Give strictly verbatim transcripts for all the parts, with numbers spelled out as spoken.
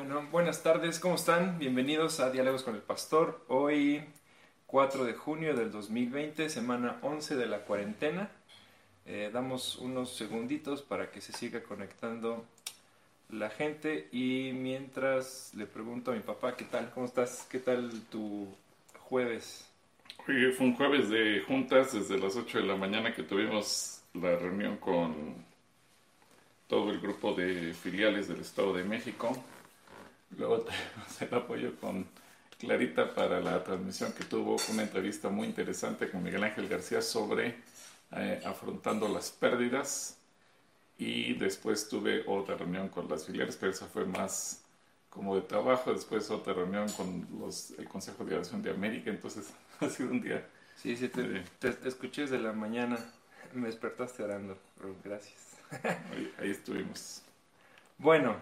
Bueno, buenas tardes, ¿cómo están? Bienvenidos a Diálogos con el Pastor. Hoy, cuatro de junio del dos mil veinte, semana once de la cuarentena. Eh, damos unos segunditos para que se siga conectando la gente y mientras le pregunto a mi papá, ¿qué tal? ¿Cómo estás? ¿Qué tal tu jueves? Hoy fue un jueves de juntas desde las ocho de la mañana que tuvimos la reunión con todo el grupo de filiales del Estado de México. Luego tuvimos el apoyo con Clarita para la transmisión que tuvo una entrevista muy interesante con Miguel Ángel García sobre eh, afrontando las pérdidas. Y después tuve otra reunión con las filiales, pero esa fue más como de trabajo. Después otra reunión con los, el Consejo de Oración de América. Entonces ha sido un día Sí, sí, te, de... te- te escuché desde la mañana. Me despertaste orando. Oh, gracias. Ahí, ahí estuvimos. Bueno,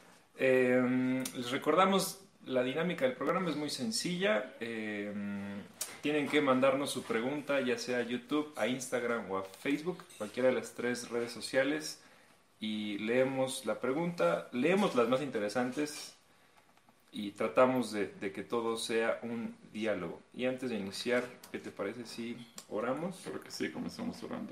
eh, les recordamos la dinámica del programa es muy sencilla. Eh, tienen que mandarnos su pregunta ya sea a YouTube, a Instagram o a Facebook, cualquiera de las tres redes sociales, y leemos la pregunta, leemos las más interesantes y tratamos de, de que todo sea un diálogo. Y antes de iniciar, ¿qué te parece si oramos? Creo que sí, comenzamos orando.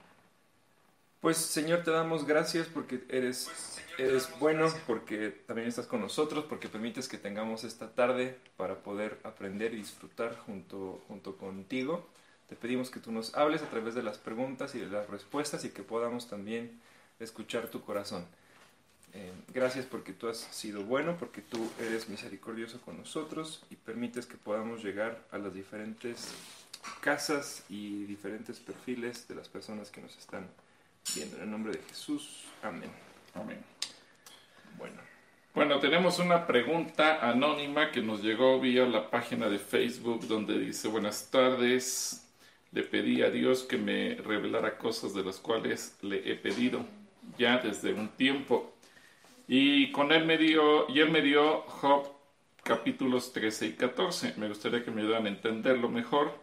Pues Señor, te damos gracias porque eres, eres bueno, porque también estás con nosotros, porque permites que tengamos esta tarde para poder aprender y disfrutar junto, junto contigo. Te pedimos que tú nos hables a través de las preguntas y de las respuestas y que podamos también escuchar tu corazón. Eh, gracias porque tú has sido bueno, porque tú eres misericordioso con nosotros y permites que podamos llegar a las diferentes casas y diferentes perfiles de las personas que nos están viendo. En el nombre de Jesús, amén. Amén. Bueno, Bueno, tenemos una pregunta anónima que nos llegó vía la página de Facebook donde dice: buenas tardes, le pedí a Dios que me revelara cosas de las cuales le he pedido ya desde un tiempo. Y con él me dio, y él me dio Job capítulos trece y catorce. Me gustaría que me ayudaran a entenderlo mejor,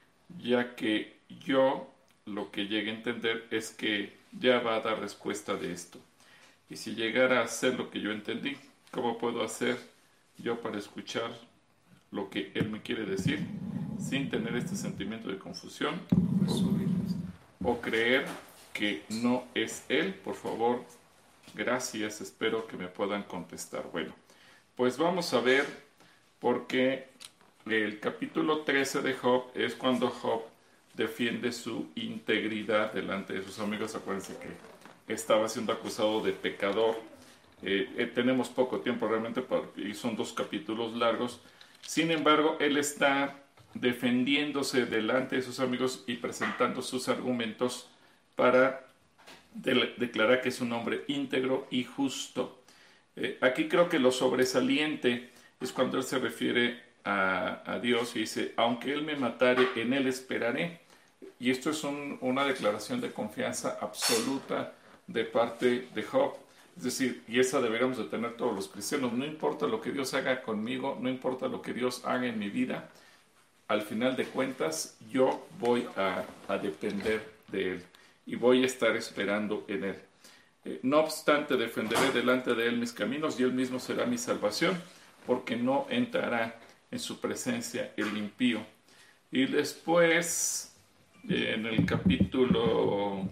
ya que yo lo que llegué a entender es que ya va a dar respuesta de esto. Y si llegara a ser lo que yo entendí, ¿cómo puedo hacer yo para escuchar lo que él me quiere decir sin tener este sentimiento de confusión pues subir. o creer que no es él? Por favor, gracias, espero que me puedan contestar. Bueno, pues vamos a ver, porque el capítulo trece de Job es cuando Job defiende su integridad delante de sus amigos. Acuérdense que estaba siendo acusado de pecador. Eh, eh, tenemos poco tiempo realmente para, y son dos capítulos largos. Sin embargo, él está defendiéndose delante de sus amigos y presentando sus argumentos para de, declarar que es un hombre íntegro y justo. Eh, aquí creo que lo sobresaliente es cuando él se refiere a, a Dios y dice: aunque él me matare, en él esperaré. Y esto es un, una declaración de confianza absoluta de parte de Job. Es decir, y esa deberíamos de tener todos los cristianos. No importa lo que Dios haga conmigo, no importa lo que Dios haga en mi vida, al final de cuentas yo voy a, a depender de Él y voy a estar esperando en Él. Eh, no obstante, defenderé delante de Él mis caminos y Él mismo será mi salvación, porque no entrará en su presencia el impío. Y después, eh, en el capítulo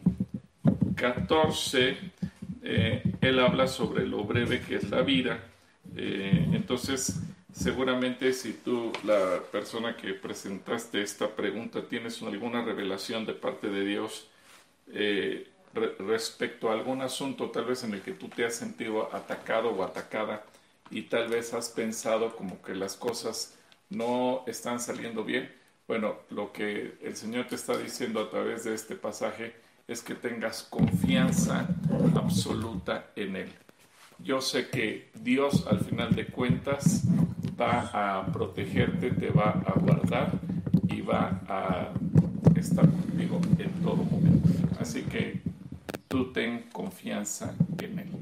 catorce, eh, él habla sobre lo breve que es la vida. Eh, entonces, seguramente si tú, la persona que presentaste esta pregunta, tienes alguna revelación de parte de Dios eh, re respecto a algún asunto tal vez en el que tú te has sentido atacado o atacada y tal vez has pensado como que las cosas no están saliendo bien. Bueno, lo que el Señor te está diciendo a través de este pasaje es que tengas confianza absoluta en Él. Yo sé que Dios, al final de cuentas, va a protegerte, te va a guardar y va a estar contigo en todo momento. Así que tú ten confianza en Él.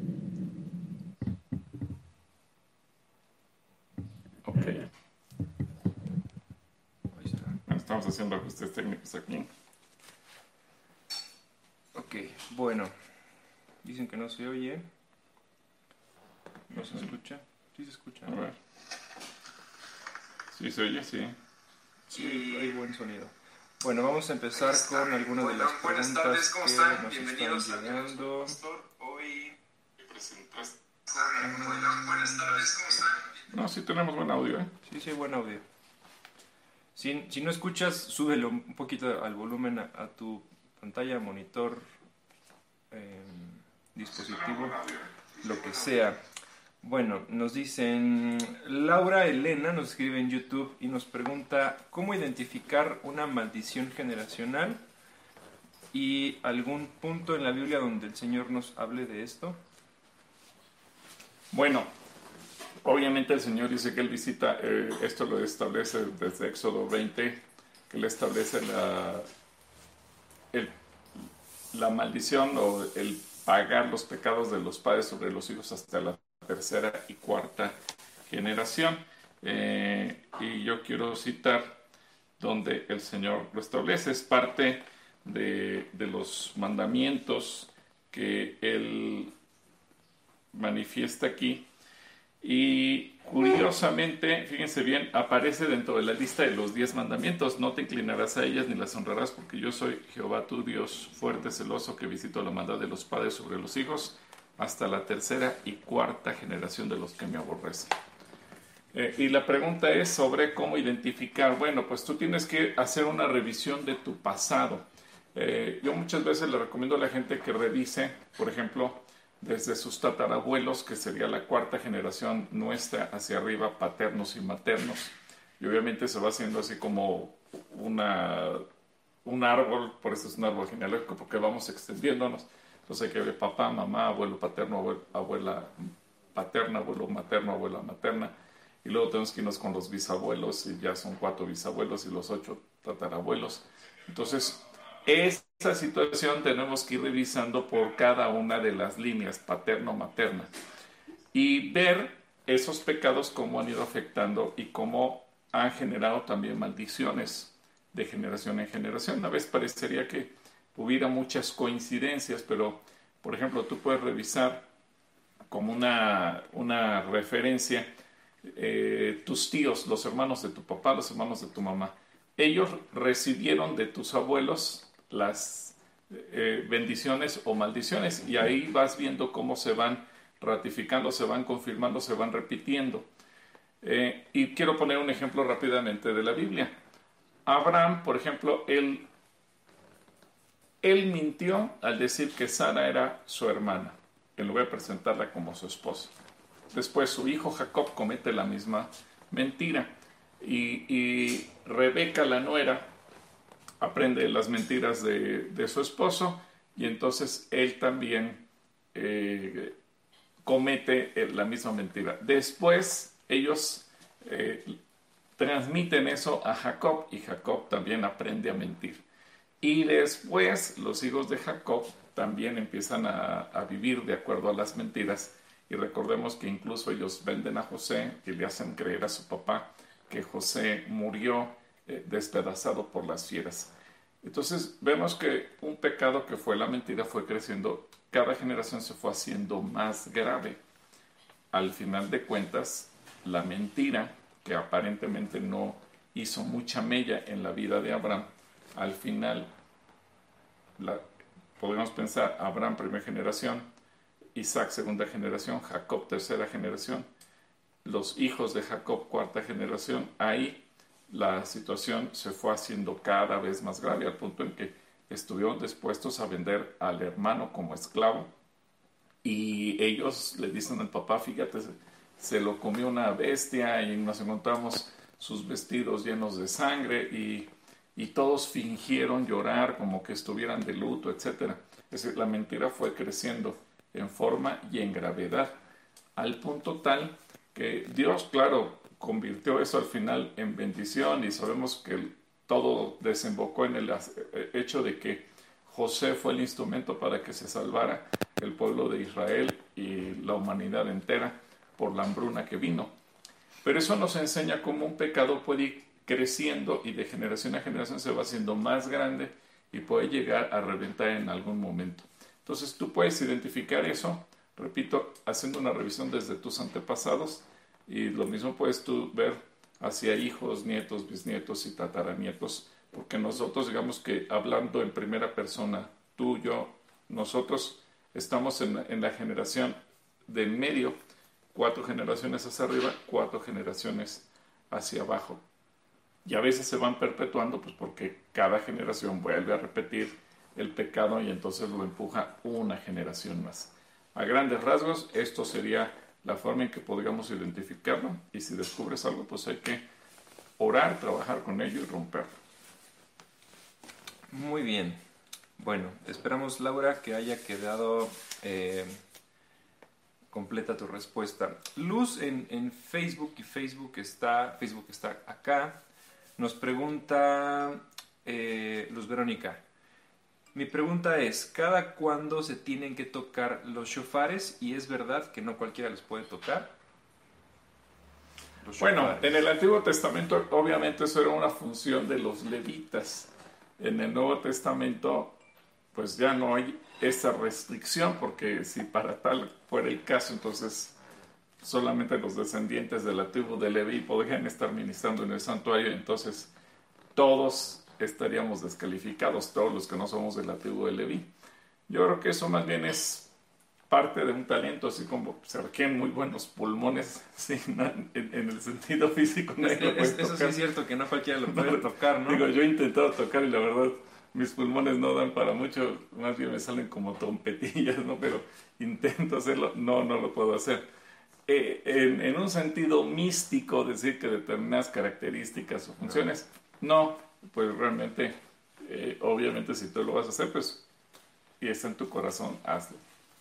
Ok. Ahí está. Bueno, estamos haciendo ajustes técnicos aquí. Ok, bueno. Dicen que no se oye. No se escucha. Sí se escucha. A ver. Sí, se oye, sí. Sí, hay buen sonido. Bueno, vamos a empezar con algunas de las preguntas tardes, ¿cómo que están? Nos Bienvenidos están llegando. Hoy presentas. Um, buenas tardes, ¿cómo están? No, sí tenemos buen audio, ¿eh? Sí, sí, buen audio. Si, si no escuchas, súbelo un poquito al volumen a, a tu pantalla, monitor, eh, dispositivo, lo que sea. Bueno, nos dicen, Laura Elena nos escribe en YouTube y nos pregunta cómo identificar una maldición generacional y algún punto en la Biblia donde el Señor nos hable de esto. Bueno, obviamente el Señor dice que Él visita, eh, esto lo establece desde Éxodo veinte, que Él establece la, el, la maldición o el pagar los pecados de los padres sobre los hijos hasta la tercera y cuarta generación. Eh, y yo quiero citar donde el Señor lo establece. Es parte de, de los mandamientos que Él manifiesta aquí. Y curiosamente, fíjense bien, aparece dentro de la lista de los diez mandamientos. No te inclinarás a ellas ni las honrarás, porque yo soy Jehová tu Dios, fuerte, celoso, que visito la maldad de los padres sobre los hijos, hasta la tercera y cuarta generación de los que me aborrecen. Eh, y la pregunta es sobre cómo identificar. Bueno, pues tú tienes que hacer una revisión de tu pasado. Eh, yo muchas veces le recomiendo a la gente que revise, por ejemplo, desde sus tatarabuelos, que sería la cuarta generación nuestra hacia arriba, paternos y maternos. Y obviamente se va haciendo así como una, un árbol, por eso es un árbol genealógico, porque vamos extendiéndonos. Entonces hay que ver papá, mamá, abuelo paterno, abuelo, abuela paterna, abuelo materno, abuela materna. Y luego tenemos que irnos con los bisabuelos, y ya son cuatro bisabuelos y los ocho tatarabuelos. Entonces, esa situación tenemos que ir revisando por cada una de las líneas, paterno-materna, y ver esos pecados cómo han ido afectando y cómo han generado también maldiciones de generación en generación. A veces parecería que hubiera muchas coincidencias, pero, por ejemplo, tú puedes revisar como una, una referencia eh, tus tíos, los hermanos de tu papá, los hermanos de tu mamá. Ellos recibieron de tus abuelos las eh, bendiciones o maldiciones, y ahí vas viendo cómo se van ratificando, se van confirmando, se van repitiendo. Eh, y quiero poner un ejemplo rápidamente de la Biblia. Abraham, por ejemplo, él, él mintió al decir que Sara era su hermana, en lugar de presentarla como su esposa. Después su hijo Jacob comete la misma mentira, y, y Rebeca, la nuera, aprende las mentiras de, de su esposo, y entonces él también eh, comete la misma mentira. Después ellos eh, transmiten eso a Jacob, y Jacob también aprende a mentir. Y después los hijos de Jacob también empiezan a, a vivir de acuerdo a las mentiras, y recordemos que incluso ellos venden a José y le hacen creer a su papá que José murió eh, despedazado por las fieras. Entonces vemos que un pecado que fue la mentira fue creciendo, cada generación se fue haciendo más grave. Al final de cuentas, la mentira, que aparentemente no hizo mucha mella en la vida de Abraham, al final la, podemos pensar Abraham primera generación, Isaac segunda generación, Jacob tercera generación, los hijos de Jacob cuarta generación. Ahí la situación se fue haciendo cada vez más grave, al punto en que estuvieron dispuestos a vender al hermano como esclavo, y ellos le dicen al papá, fíjate, se lo comió una bestia, y nos encontramos sus vestidos llenos de sangre, y, y todos fingieron llorar como que estuvieran de luto, etcétera. Es decir, la mentira fue creciendo en forma y en gravedad, al punto tal que Dios, claro, convirtió eso al final en bendición, y sabemos que todo desembocó en el hecho de que José fue el instrumento para que se salvara el pueblo de Israel y la humanidad entera por la hambruna que vino. Pero eso nos enseña cómo un pecado puede ir creciendo, y de generación a generación se va haciendo más grande y puede llegar a reventar en algún momento. Entonces tú puedes identificar eso, repito, haciendo una revisión desde tus antepasados, Y lo mismo puedes tú ver hacia hijos, nietos, bisnietos y tataranietos, porque nosotros, digamos que hablando en primera persona, tú, yo, nosotros estamos en, en la generación del medio, cuatro generaciones hacia arriba, cuatro generaciones hacia abajo. Y a veces se van perpetuando, pues porque cada generación vuelve a repetir el pecado y entonces lo empuja una generación más. A grandes rasgos, esto sería la forma en que podríamos identificarlo, y si descubres algo, pues hay que orar, trabajar con ello y romperlo. Muy bien. Bueno, esperamos, Laura, que haya quedado eh, completa tu respuesta. Luz en, en Facebook, y Facebook está, Facebook está acá, nos pregunta eh, Luz Verónica. Mi pregunta es, ¿cada cuándo se tienen que tocar los shofares? ¿Y es verdad que no cualquiera los puede tocar? Los bueno, en el Antiguo Testamento obviamente eso era una función de los levitas. En el Nuevo Testamento pues ya no hay esa restricción, porque si para tal fuera el caso, entonces solamente los descendientes de la tribu de Leví podrían estar ministrando en el santuario, entonces todos estaríamos descalificados, todos los que no somos de la tribu de Leví. Yo creo que eso más bien es parte de un talento, así como se requieren muy buenos pulmones, sí, en, en el sentido físico. Es, es, eso sí es cierto, que no cualquiera lo puede no, tocar, ¿no? Digo, yo he intentado tocar y la verdad mis pulmones no dan para mucho, más bien me salen como trompetillas, ¿no? Pero intento hacerlo, no, no lo puedo hacer. Eh, en, en un sentido místico, decir que determinadas características o funciones, no, pues realmente, eh, obviamente si tú lo vas a hacer, pues, y está en tu corazón, hazlo.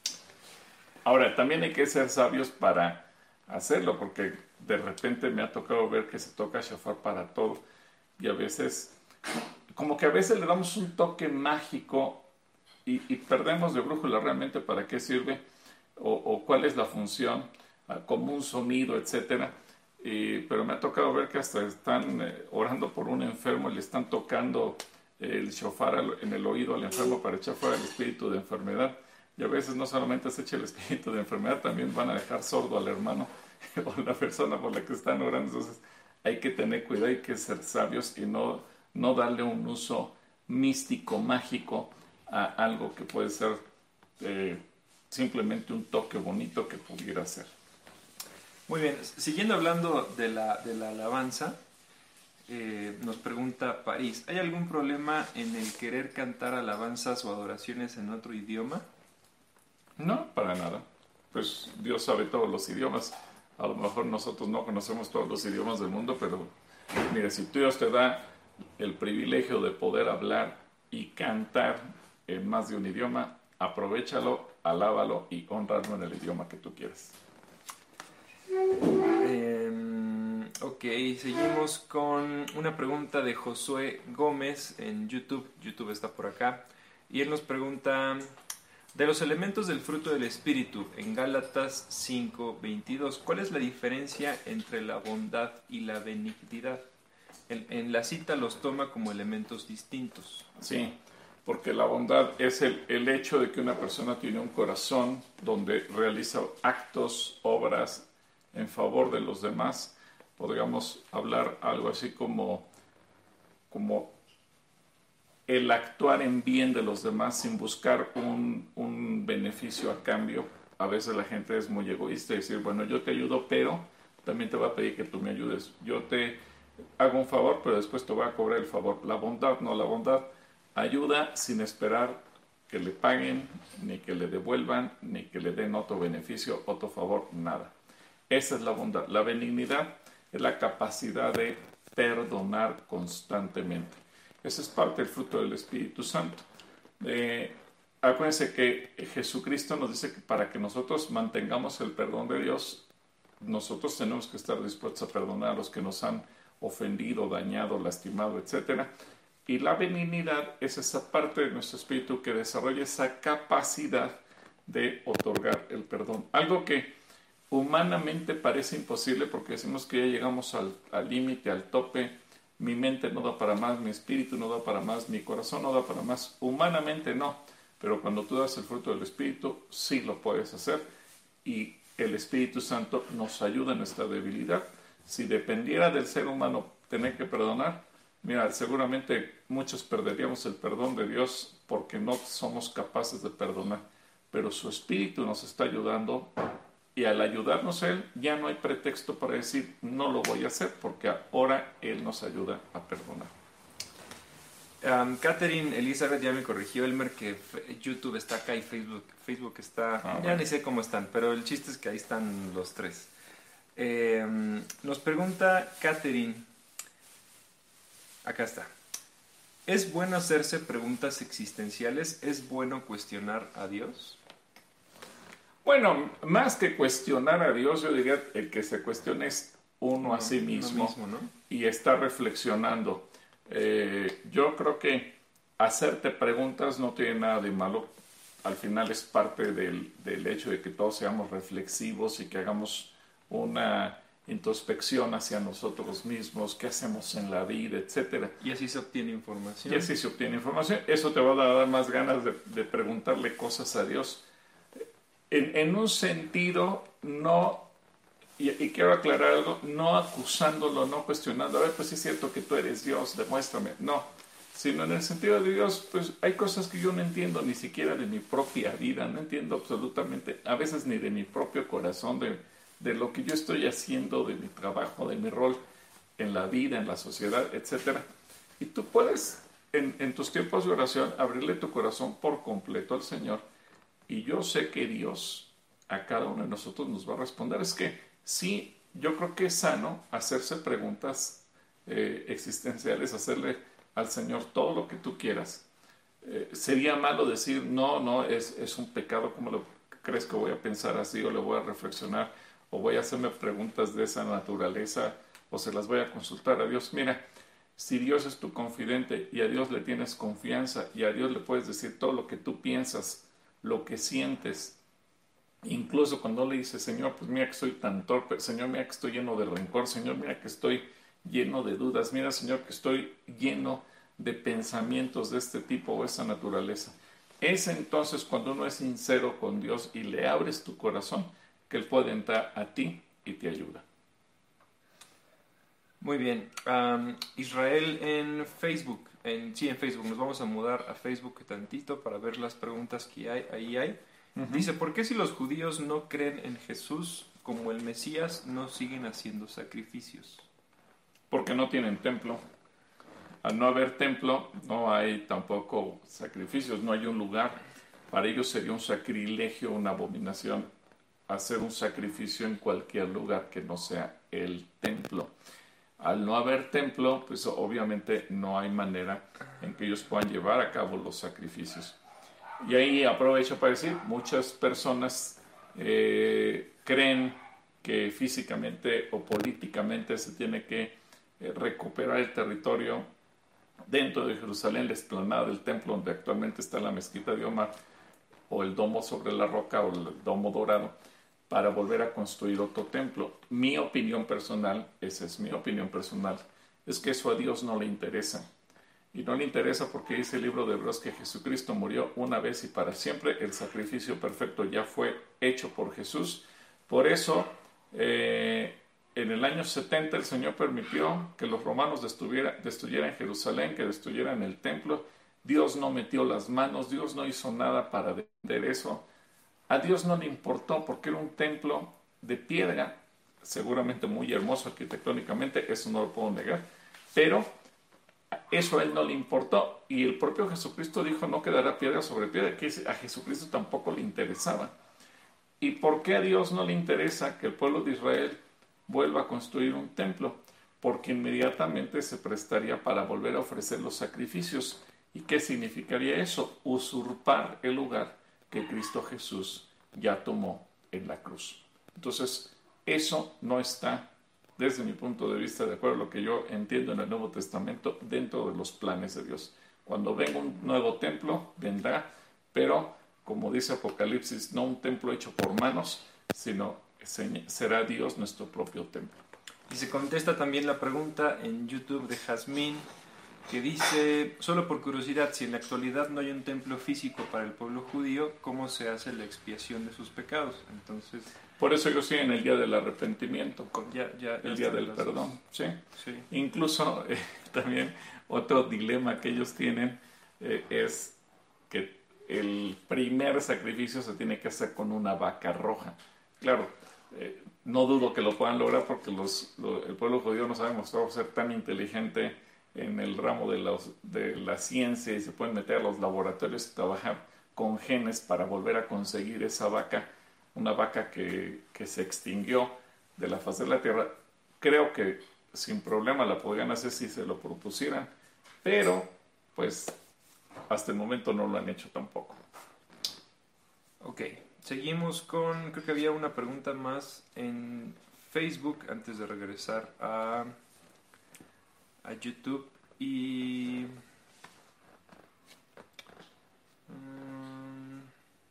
Ahora, también hay que ser sabios para hacerlo, porque de repente me ha tocado ver que se toca shofar para todo, y a veces, como que a veces le damos un toque mágico y, y perdemos de brújula realmente para qué sirve, o, o cuál es la función, como un sonido, etcétera. Eh, pero me ha tocado ver que hasta están eh, orando por un enfermo y le están tocando el shofar al, en el oído al enfermo para echar fuera el espíritu de enfermedad. Y a veces no solamente se echa el espíritu de enfermedad, también van a dejar sordo al hermano o la persona por la que están orando. Entonces hay que tener cuidado, hay que ser sabios y no, no darle un uso místico, mágico a algo que puede ser eh, simplemente un toque bonito que pudiera ser. Muy bien, siguiendo hablando de la, de la alabanza, eh, nos pregunta París, ¿hay algún problema en el querer cantar alabanzas o adoraciones en otro idioma? No, para nada. Pues Dios sabe todos los idiomas. A lo mejor nosotros no conocemos todos los idiomas del mundo, pero mira, si Dios te da el privilegio de poder hablar y cantar en más de un idioma, aprovéchalo, alábalo y honrarlo en el idioma que tú quieras. Eh, ok, seguimos con una pregunta de Josué Gómez en YouTube. YouTube está por acá. Y él nos pregunta, de los elementos del fruto del Espíritu en Gálatas cinco veintidós, ¿cuál es la diferencia entre la bondad y la benignidad? En, en la cita los toma como elementos distintos. Sí, porque la bondad es el, el hecho de que una persona tiene un corazón donde realiza actos, obras en favor de los demás. Podríamos hablar algo así como, como el actuar en bien de los demás sin buscar un, un beneficio a cambio. A veces la gente es muy egoísta y decir, bueno, yo te ayudo, pero también te voy a pedir que tú me ayudes. Yo te hago un favor, pero después te voy a cobrar el favor. La bondad, no, la bondad ayuda sin esperar que le paguen, ni que le devuelvan, ni que le den otro beneficio, otro favor, nada. Esa es la bondad. La benignidad es la capacidad de perdonar constantemente. Esa es parte del fruto del Espíritu Santo. Eh, acuérdense que Jesucristo nos dice que para que nosotros mantengamos el perdón de Dios, nosotros tenemos que estar dispuestos a perdonar a los que nos han ofendido, dañado, lastimado, etcétera. Y la benignidad es esa parte de nuestro espíritu que desarrolla esa capacidad de otorgar el perdón. Algo que humanamente parece imposible porque decimos que ya llegamos al límite, al, al tope. Mi mente no da para más, mi espíritu no da para más, mi corazón no da para más. Humanamente no, pero cuando tú das el fruto del Espíritu, sí lo puedes hacer. Y el Espíritu Santo nos ayuda en nuestra debilidad. Si dependiera del ser humano tener que perdonar, mira, seguramente muchos perderíamos el perdón de Dios porque no somos capaces de perdonar. Pero su Espíritu nos está ayudando, y al ayudarnos Él, ya no hay pretexto para decir, no lo voy a hacer, porque ahora Él nos ayuda a perdonar. Um, Catherine Elizabeth ya me corrigió, Elmer, que YouTube está acá y Facebook, Facebook está... Ah, ya bueno. ni sé cómo están, pero el chiste es que ahí están los tres. Eh, nos pregunta Catherine, acá está. ¿Es bueno hacerse preguntas existenciales? ¿Es bueno cuestionar a Dios? Bueno, más que cuestionar a Dios, yo diría el que se cuestione es uno No, a sí uno mismo, mismo, ¿no? y está reflexionando. Eh, yo creo que hacerte preguntas no tiene nada de malo. Al final es parte del, del hecho de que todos seamos reflexivos y que hagamos una introspección hacia nosotros mismos, qué hacemos en la vida, etcétera. Y así se obtiene información. Y así se obtiene información. Eso te va a dar más ganas de, de preguntarle cosas a Dios. En, en un sentido, no, y, y quiero aclarar algo, no acusándolo, no cuestionando, a ver, pues sí es cierto que tú eres Dios, demuéstrame. No, sino en el sentido de Dios, pues hay cosas que yo no entiendo ni siquiera de mi propia vida, no entiendo absolutamente, a veces ni de mi propio corazón, de, de lo que yo estoy haciendo, de mi trabajo, de mi rol en la vida, en la sociedad, etcétera. Y tú puedes, en, en tus tiempos de oración, abrirle tu corazón por completo al Señor. Y yo sé que Dios a cada uno de nosotros nos va a responder. Es que sí, yo creo que es sano hacerse preguntas eh, existenciales, hacerle al Señor todo lo que tú quieras. Eh, sería malo decir, no, no, es, es un pecado, ¿cómo lo crees que voy a pensar así? O le voy a reflexionar, o voy a hacerme preguntas de esa naturaleza, o se las voy a consultar a Dios. Mira, si Dios es tu confidente y a Dios le tienes confianza y a Dios le puedes decir todo lo que tú piensas, lo que sientes, incluso cuando le dices, Señor, pues mira que soy tan torpe, Señor, mira que estoy lleno de rencor, Señor, mira que estoy lleno de dudas, mira, Señor, que estoy lleno de pensamientos de este tipo o esa naturaleza. Es entonces cuando uno es sincero con Dios y le abres tu corazón, que Él puede entrar a ti y te ayuda. Muy bien. Um, Israel en Facebook. En, sí, en Facebook. Nos vamos a mudar a Facebook tantito para ver las preguntas que hay. Ahí hay. Uh-huh. Dice, ¿por qué si los judíos no creen en Jesús como el Mesías no siguen haciendo sacrificios? Porque no tienen templo. Al no haber templo, no hay tampoco sacrificios, no hay un lugar. Para ellos sería un sacrilegio, una abominación, hacer un sacrificio en cualquier lugar que no sea el templo. Al no haber templo, pues obviamente no hay manera en que ellos puedan llevar a cabo los sacrificios. Y ahí aprovecho para decir, muchas personas eh, creen que físicamente o políticamente se tiene que eh, recuperar el territorio dentro de Jerusalén, la explanada del templo donde actualmente está la mezquita de Omar, o el domo sobre la roca o el domo dorado, para volver a construir otro templo. Mi opinión personal, esa es mi opinión personal, es que eso a Dios no le interesa. Y no le interesa porque dice el libro de Hebreos que Jesucristo murió una vez y para siempre. El sacrificio perfecto ya fue hecho por Jesús. Por eso, eh, en el año setenta el Señor permitió que los romanos destruyeran Jerusalén, que destruyeran el templo. Dios no metió las manos, Dios no hizo nada para detener eso. A Dios no le importó porque era un templo de piedra, seguramente muy hermoso arquitectónicamente, eso no lo puedo negar, pero eso a Él no le importó. Y el propio Jesucristo dijo, no quedará piedra sobre piedra, que a Jesucristo tampoco le interesaba. ¿Y por qué a Dios no le interesa que el pueblo de Israel vuelva a construir un templo? Porque inmediatamente se prestaría para volver a ofrecer los sacrificios. ¿Y qué significaría eso? Usurpar el lugar que Cristo Jesús ya tomó en la cruz. Entonces, eso no está, desde mi punto de vista, de acuerdo a lo que yo entiendo en el Nuevo Testamento, dentro de los planes de Dios. Cuando venga un nuevo templo, vendrá, pero, como dice Apocalipsis, no un templo hecho por manos, sino será Dios nuestro propio templo. Y se contesta también la pregunta en YouTube de Jazmín, que dice, solo por curiosidad, si en la actualidad no hay un templo físico para el pueblo judío, ¿cómo se hace la expiación de sus pecados? Entonces, Por eso ellos tienen el día del arrepentimiento, Con- ya, ya, el ya día están del las perdón, dos. ¿sí? Sí. Incluso eh, también otro dilema que ellos tienen eh, es que el primer sacrificio se tiene que hacer con una vaca roja. Claro, eh, no dudo que lo puedan lograr porque los, lo- el pueblo judío nos ha demostrado ser tan inteligente en el ramo de, los, de la ciencia y se pueden meter a los laboratorios y trabajar con genes para volver a conseguir esa vaca, una vaca que, que se extinguió de la faz de la tierra. Creo que sin problema la podrían hacer si se lo propusieran, pero pues hasta el momento no lo han hecho tampoco. Ok, seguimos con, creo que había una pregunta más en Facebook antes de regresar a, a YouTube y... mm,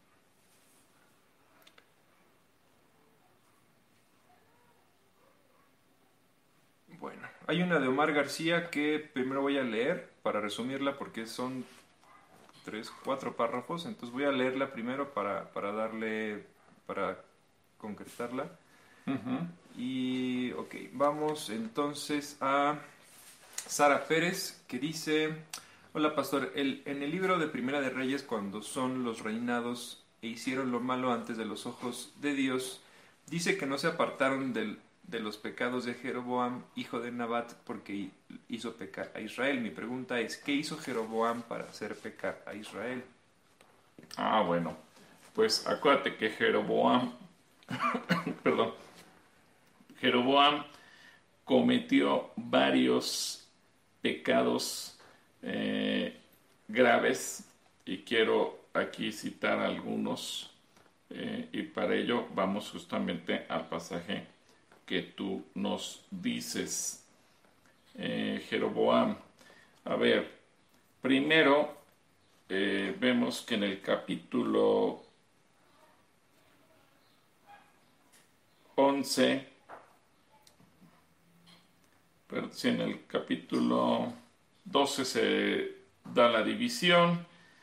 bueno, hay una de Omar García que primero voy a leer para resumirla porque son tres, cuatro párrafos, entonces voy a leerla primero para, para darle, para concretarla. Ujú. Y, ok, vamos entonces a Sara Pérez, que dice, hola pastor, el, en el libro de Primera de Reyes, cuando son los reinados e hicieron lo malo antes de los ojos de Dios, dice que no se apartaron del, de los pecados de Jeroboam, hijo de Nabat, porque hizo pecar a Israel. Mi pregunta es, ¿qué hizo Jeroboam para hacer pecar a Israel? Ah, bueno, pues acuérdate que Jeroboam, perdón, Jeroboam cometió varios pecados eh, graves y quiero aquí citar algunos eh, y para ello vamos justamente al pasaje que tú nos dices. Eh, Jeroboam, a ver, primero eh, vemos que en el capítulo once, pero si en el capítulo doce se da la división.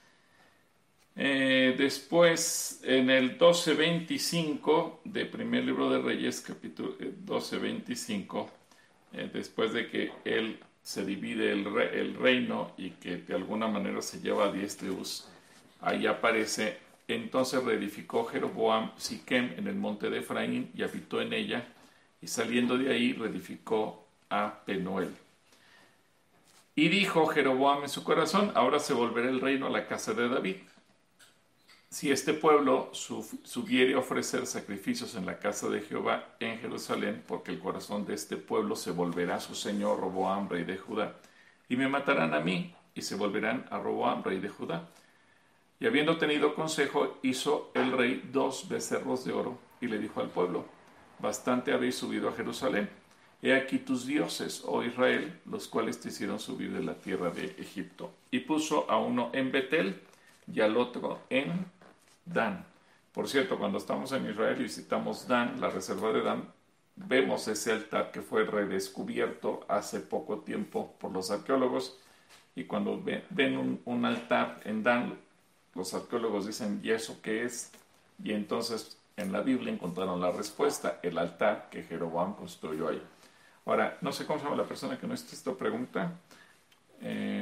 Eh, después, en el doce veinticinco de primer libro de Reyes, capítulo eh, doce veinticinco, eh, después de que él se divide el, re- el reino y que de alguna manera se lleva a diez tribus, ahí aparece, entonces reedificó Jeroboam Siquem en el monte de Efraín y habitó en ella, y saliendo de ahí reedificó a Penuel. Y dijo Jeroboam en su corazón, ahora se volverá el reino a la casa de David. Si este pueblo subiere a ofrecer sacrificios en la casa de Jehová en Jerusalén, porque el corazón de este pueblo se volverá a su señor Roboam, rey de Judá, y me matarán a mí, y se volverán a Roboam, rey de Judá. Y habiendo tenido consejo, hizo el rey dos becerros de oro, y le dijo al pueblo, bastante habéis subido a Jerusalén. He aquí tus dioses, oh Israel, los cuales te hicieron subir de la tierra de Egipto. Y puso a uno en Betel y al otro en Dan. Por cierto, cuando estamos en Israel y visitamos Dan, la reserva de Dan, vemos ese altar que fue redescubierto hace poco tiempo por los arqueólogos. Y cuando ven, ven un, un altar en Dan, los arqueólogos dicen, ¿y eso qué es? Y entonces en la Biblia encontraron la respuesta, el altar que Jeroboam construyó ahí. Ahora, no sé cómo se llama la persona que nos hizo esta pregunta. Eh,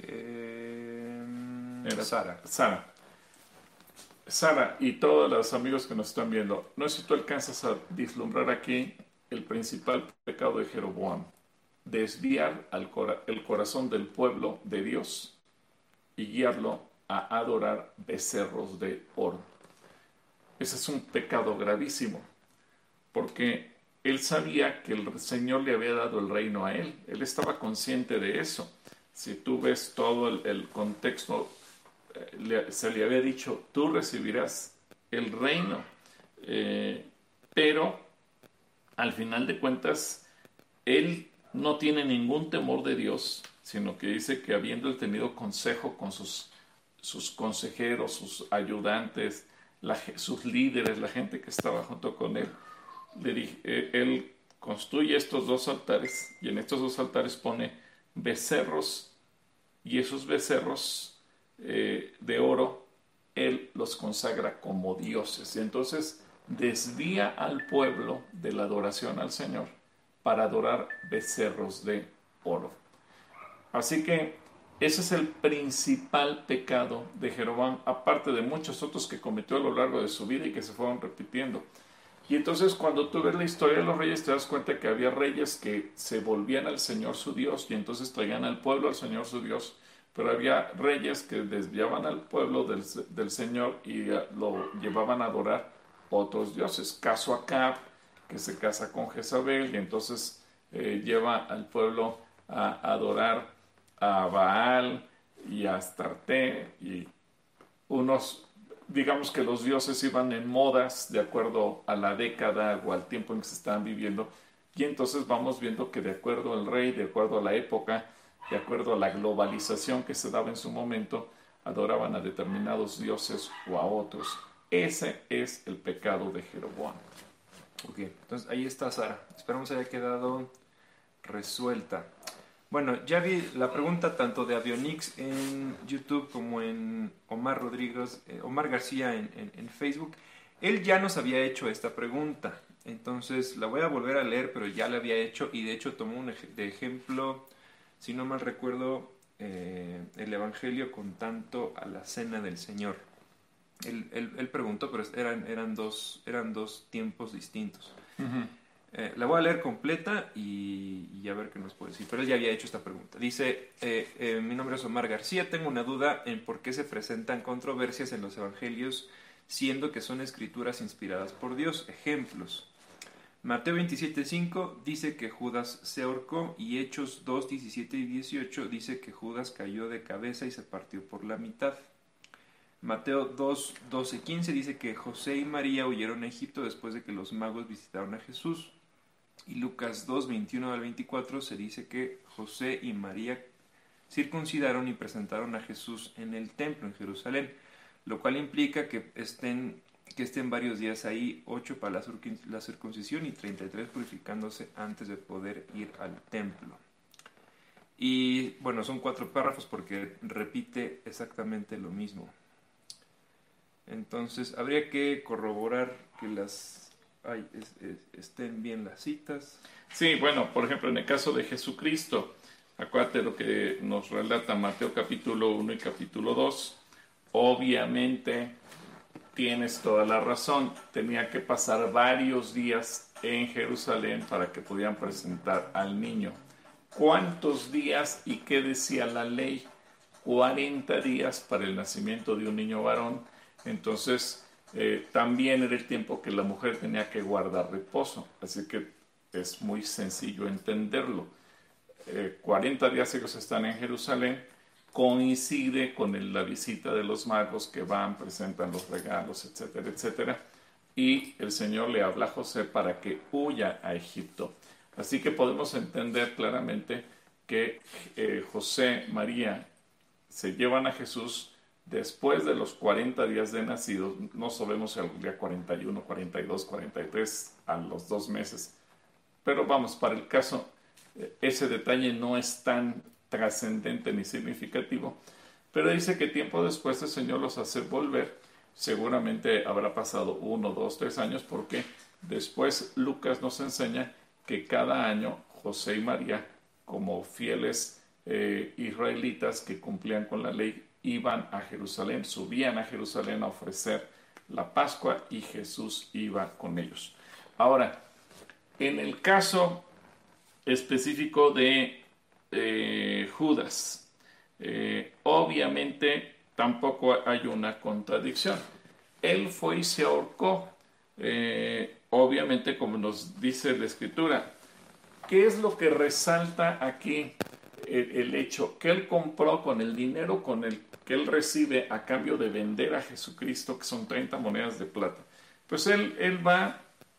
Eh, era Sara. Sara. Sara y todos los amigos que nos están viendo, no sé si tú alcanzas a vislumbrar aquí el principal pecado de Jeroboam, desviar al cora el corazón del pueblo de Dios y guiarlo a adorar becerros de oro. Ese es un pecado gravísimo, porque él sabía que el Señor le había dado el reino a él, él estaba consciente de eso. Si tú ves todo el, el contexto, Le, se le había dicho, tú recibirás el reino, eh, pero al final de cuentas, él no tiene ningún temor de Dios, sino que dice que habiendo tenido consejo con sus, sus consejeros, sus ayudantes, la, sus líderes, la gente que estaba junto con él, le dije, eh, él construye estos dos altares y en estos dos altares pone becerros y esos becerros eh, de oro él los consagra como dioses. Y entonces desvía al pueblo de la adoración al Señor para adorar becerros de oro. Así que ese es el principal pecado de Jeroboam, aparte de muchos otros que cometió a lo largo de su vida y que se fueron repitiendo. Y entonces cuando tú ves la historia de los reyes te das cuenta que había reyes que se volvían al Señor su Dios y entonces traían al pueblo al Señor su Dios, pero había reyes que desviaban al pueblo del, del Señor y lo llevaban a adorar otros dioses. Caso Acab, que se casa con Jezabel y entonces eh, lleva al pueblo a adorar a Baal y a Astarte, y unos, digamos que los dioses iban en modas de acuerdo a la década o al tiempo en que se estaban viviendo, y entonces vamos viendo que de acuerdo al rey, de acuerdo a la época, de acuerdo a la globalización que se daba en su momento, adoraban a determinados dioses o a otros. Ese es el pecado de Jeroboam. Ok, entonces ahí está Sara. Esperamos haya quedado resuelta. Bueno, ya vi la pregunta tanto de Avionix en YouTube como en Omar Rodríguez, eh, Omar García en, en, en Facebook. Él ya nos había hecho esta pregunta, entonces la voy a volver a leer, pero ya la había hecho y de hecho tomó un ej de ejemplo, si no mal recuerdo, eh, el Evangelio contando a la cena del Señor. Él, él, él preguntó, pero eran, eran, dos, eran dos tiempos distintos. Uh-huh. Eh, la voy a leer completa y, y a ver qué nos puede decir. Pero él ya había hecho esta pregunta. Dice, eh, eh, mi nombre es Omar García, tengo una duda en por qué se presentan controversias en los evangelios, siendo que son escrituras inspiradas por Dios. Ejemplos. Mateo veintisiete cinco dice que Judas se ahorcó y Hechos dos diecisiete y dieciocho dice que Judas cayó de cabeza y se partió por la mitad. Mateo dos doce quince dice que José y María huyeron a Egipto después de que los magos visitaron a Jesús. Y Lucas dos veintiuno al veinticuatro se dice que José y María circuncidaron y presentaron a Jesús en el templo en Jerusalén, lo cual implica que estén, que estén varios días ahí, ocho para la circuncisión y treinta y tres purificándose antes de poder ir al templo. Y bueno, son cuatro párrafos porque repite exactamente lo mismo. Entonces habría que corroborar que las ay, es, es, estén bien las citas. Sí, bueno, por ejemplo, en el caso de Jesucristo, acuérdate lo que nos relata Mateo capítulo uno y capítulo dos. Obviamente tienes toda la razón, tenía que pasar varios días en Jerusalén para que pudieran presentar al niño. ¿Cuántos días y qué decía la ley? cuarenta días para el nacimiento de un niño varón. Entonces, eh, también era el tiempo que la mujer tenía que guardar reposo. Así que es muy sencillo entenderlo. Eh, cuarenta días ellos están en Jerusalén, coincide con el, la visita de los magos que van, presentan los regalos, etcétera, etcétera. Y el Señor le habla a José para que huya a Egipto. Así que podemos entender claramente que eh, José, María, se llevan a Jesús después de los cuarenta días de nacido. No sabemos si algún día cuarenta y uno, cuarenta y dos, cuarenta y tres, a los dos meses. Pero vamos, para el caso, ese detalle no es tan trascendente ni significativo. Pero dice que tiempo después el Señor los hace volver. Seguramente habrá pasado uno, dos, tres años, porque después Lucas nos enseña que cada año José y María, como fieles eh, israelitas que cumplían con la ley, iban a Jerusalén, subían a Jerusalén a ofrecer la Pascua y Jesús iba con ellos. Ahora, en el caso específico de eh, Judas, eh, obviamente tampoco hay una contradicción. Él fue y se ahorcó, eh, obviamente como nos dice la Escritura. ¿Qué es lo que resalta aquí el, el hecho? Que él compró con el dinero con el que él recibe a cambio de vender a Jesucristo, que son treinta monedas de plata. Pues él, él va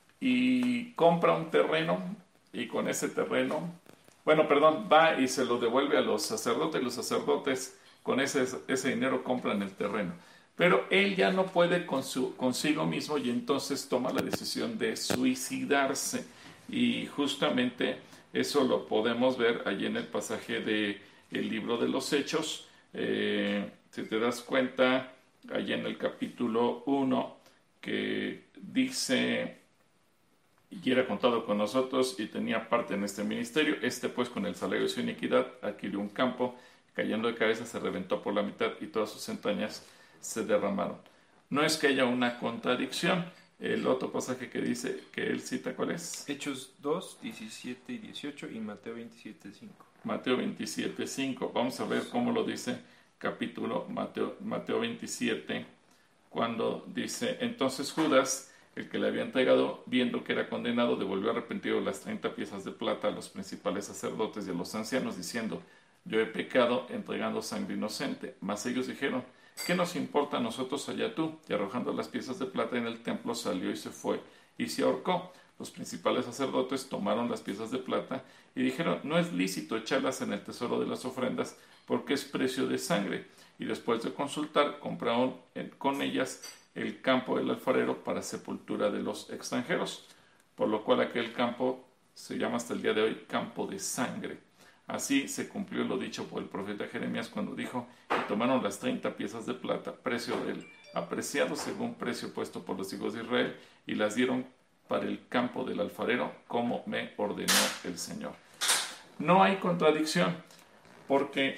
y compra un terreno y con ese terreno, bueno, perdón, va y se lo devuelve a los sacerdotes, y los sacerdotes con ese, ese dinero compran el terreno. Pero él ya no puede con su, consigo mismo y entonces toma la decisión de suicidarse. Y justamente eso lo podemos ver allí en el pasaje del libro de los Hechos. Eh, si te das cuenta, allí en el capítulo uno, que dice, y era contado con nosotros y tenía parte en este ministerio. Este pues con el salario de su iniquidad adquirió un campo, cayendo de cabeza se reventó por la mitad y todas sus entrañas se derramaron. No es que haya una contradicción. El otro pasaje que dice, que él cita, ¿cuál es? Hechos dos, diecisiete y dieciocho y Mateo veintisiete, cinco. Mateo veintisiete, cinco. Vamos a ver cómo lo dice capítulo Mateo, Mateo veintisiete, cuando dice, entonces Judas, el que le había entregado, viendo que era condenado, devolvió arrepentido las treinta piezas de plata a los principales sacerdotes y a los ancianos, diciendo, yo he pecado entregando sangre inocente. Mas ellos dijeron, ¿qué nos importa a nosotros allá tú? Y arrojando las piezas de plata en el templo, salió y se fue, y se ahorcó. Los principales sacerdotes tomaron las piezas de plata y dijeron, no es lícito echarlas en el tesoro de las ofrendas, porque es precio de sangre. Y después de consultar, compraron con ellas el campo del alfarero para sepultura de los extranjeros, por lo cual aquel campo se llama hasta el día de hoy campo de sangre. Así se cumplió lo dicho por el profeta Jeremías cuando dijo, y tomaron las treinta piezas de plata, precio del apreciado según precio puesto por los hijos de Israel, y las dieron para el campo del alfarero, como me ordenó el Señor. No hay contradicción, porque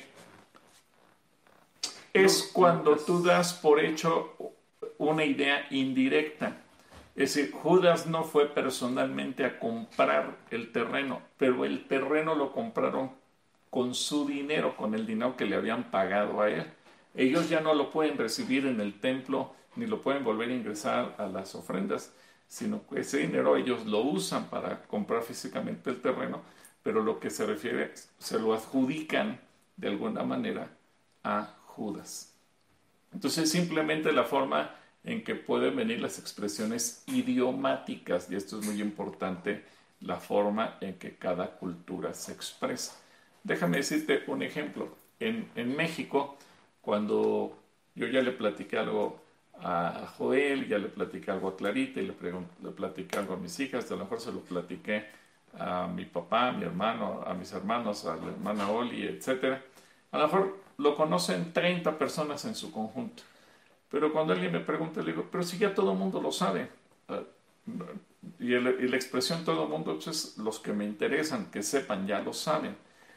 es cuando tú das por hecho una idea indirecta. Es decir, Judas no fue personalmente a comprar el terreno, pero el terreno lo compraron con su dinero, con el dinero que le habían pagado a él. Ellos ya no lo pueden recibir en el templo, ni lo pueden volver a ingresar a las ofrendas, sino que ese dinero ellos lo usan para comprar físicamente el terreno, pero lo que se refiere, se lo adjudican de alguna manera a Judas. Entonces, simplemente la forma en que pueden venir las expresiones idiomáticas, y esto es muy importante, la forma en que cada cultura se expresa. Déjame decirte un ejemplo. En, en México, cuando yo ya le platiqué algo a Joel, ya le platiqué algo a Clarita, y le, le platiqué algo a mis hijas, a lo mejor se lo platiqué a mi papá, a mi hermano, a mis hermanos, a la hermana Oli, etcétera. A lo mejor lo conocen treinta personas en su conjunto. Pero cuando alguien me pregunta, le digo, pero si ya todo el mundo lo sabe. Y, el, y la expresión todo el mundo, pues, los que me interesan, que sepan, ya lo saben.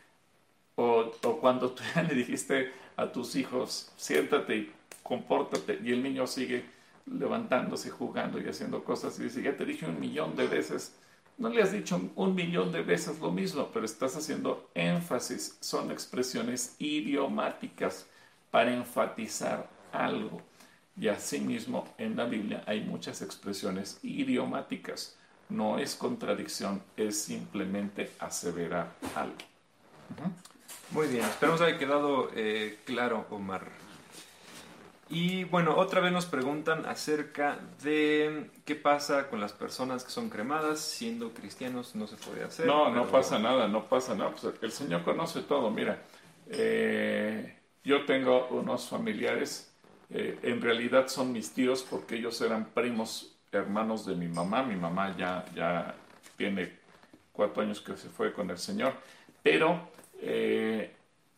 O, o cuando tú ya le dijiste a tus hijos, siéntate y compórtate, y el niño sigue levantándose, jugando y haciendo cosas, y dice, ya te dije un millón de veces. No le has dicho un millón de veces lo mismo, pero estás haciendo énfasis. Son expresiones idiomáticas para enfatizar algo. Y asimismo, en la Biblia hay muchas expresiones idiomáticas. No es contradicción, es simplemente aseverar algo. Uh-huh. Muy bien, esperamos haber quedado eh, claro, Omar. Y bueno, otra vez nos preguntan acerca de qué pasa con las personas que son cremadas, siendo cristianos no se puede hacer. No, pero... no pasa nada, no pasa nada. Pues el Señor conoce todo. Mira, eh, yo tengo unos familiares. Eh, en realidad son mis tíos porque ellos eran primos hermanos de mi mamá. Mi mamá ya, ya tiene cuatro años que se fue con el Señor. Pero eh,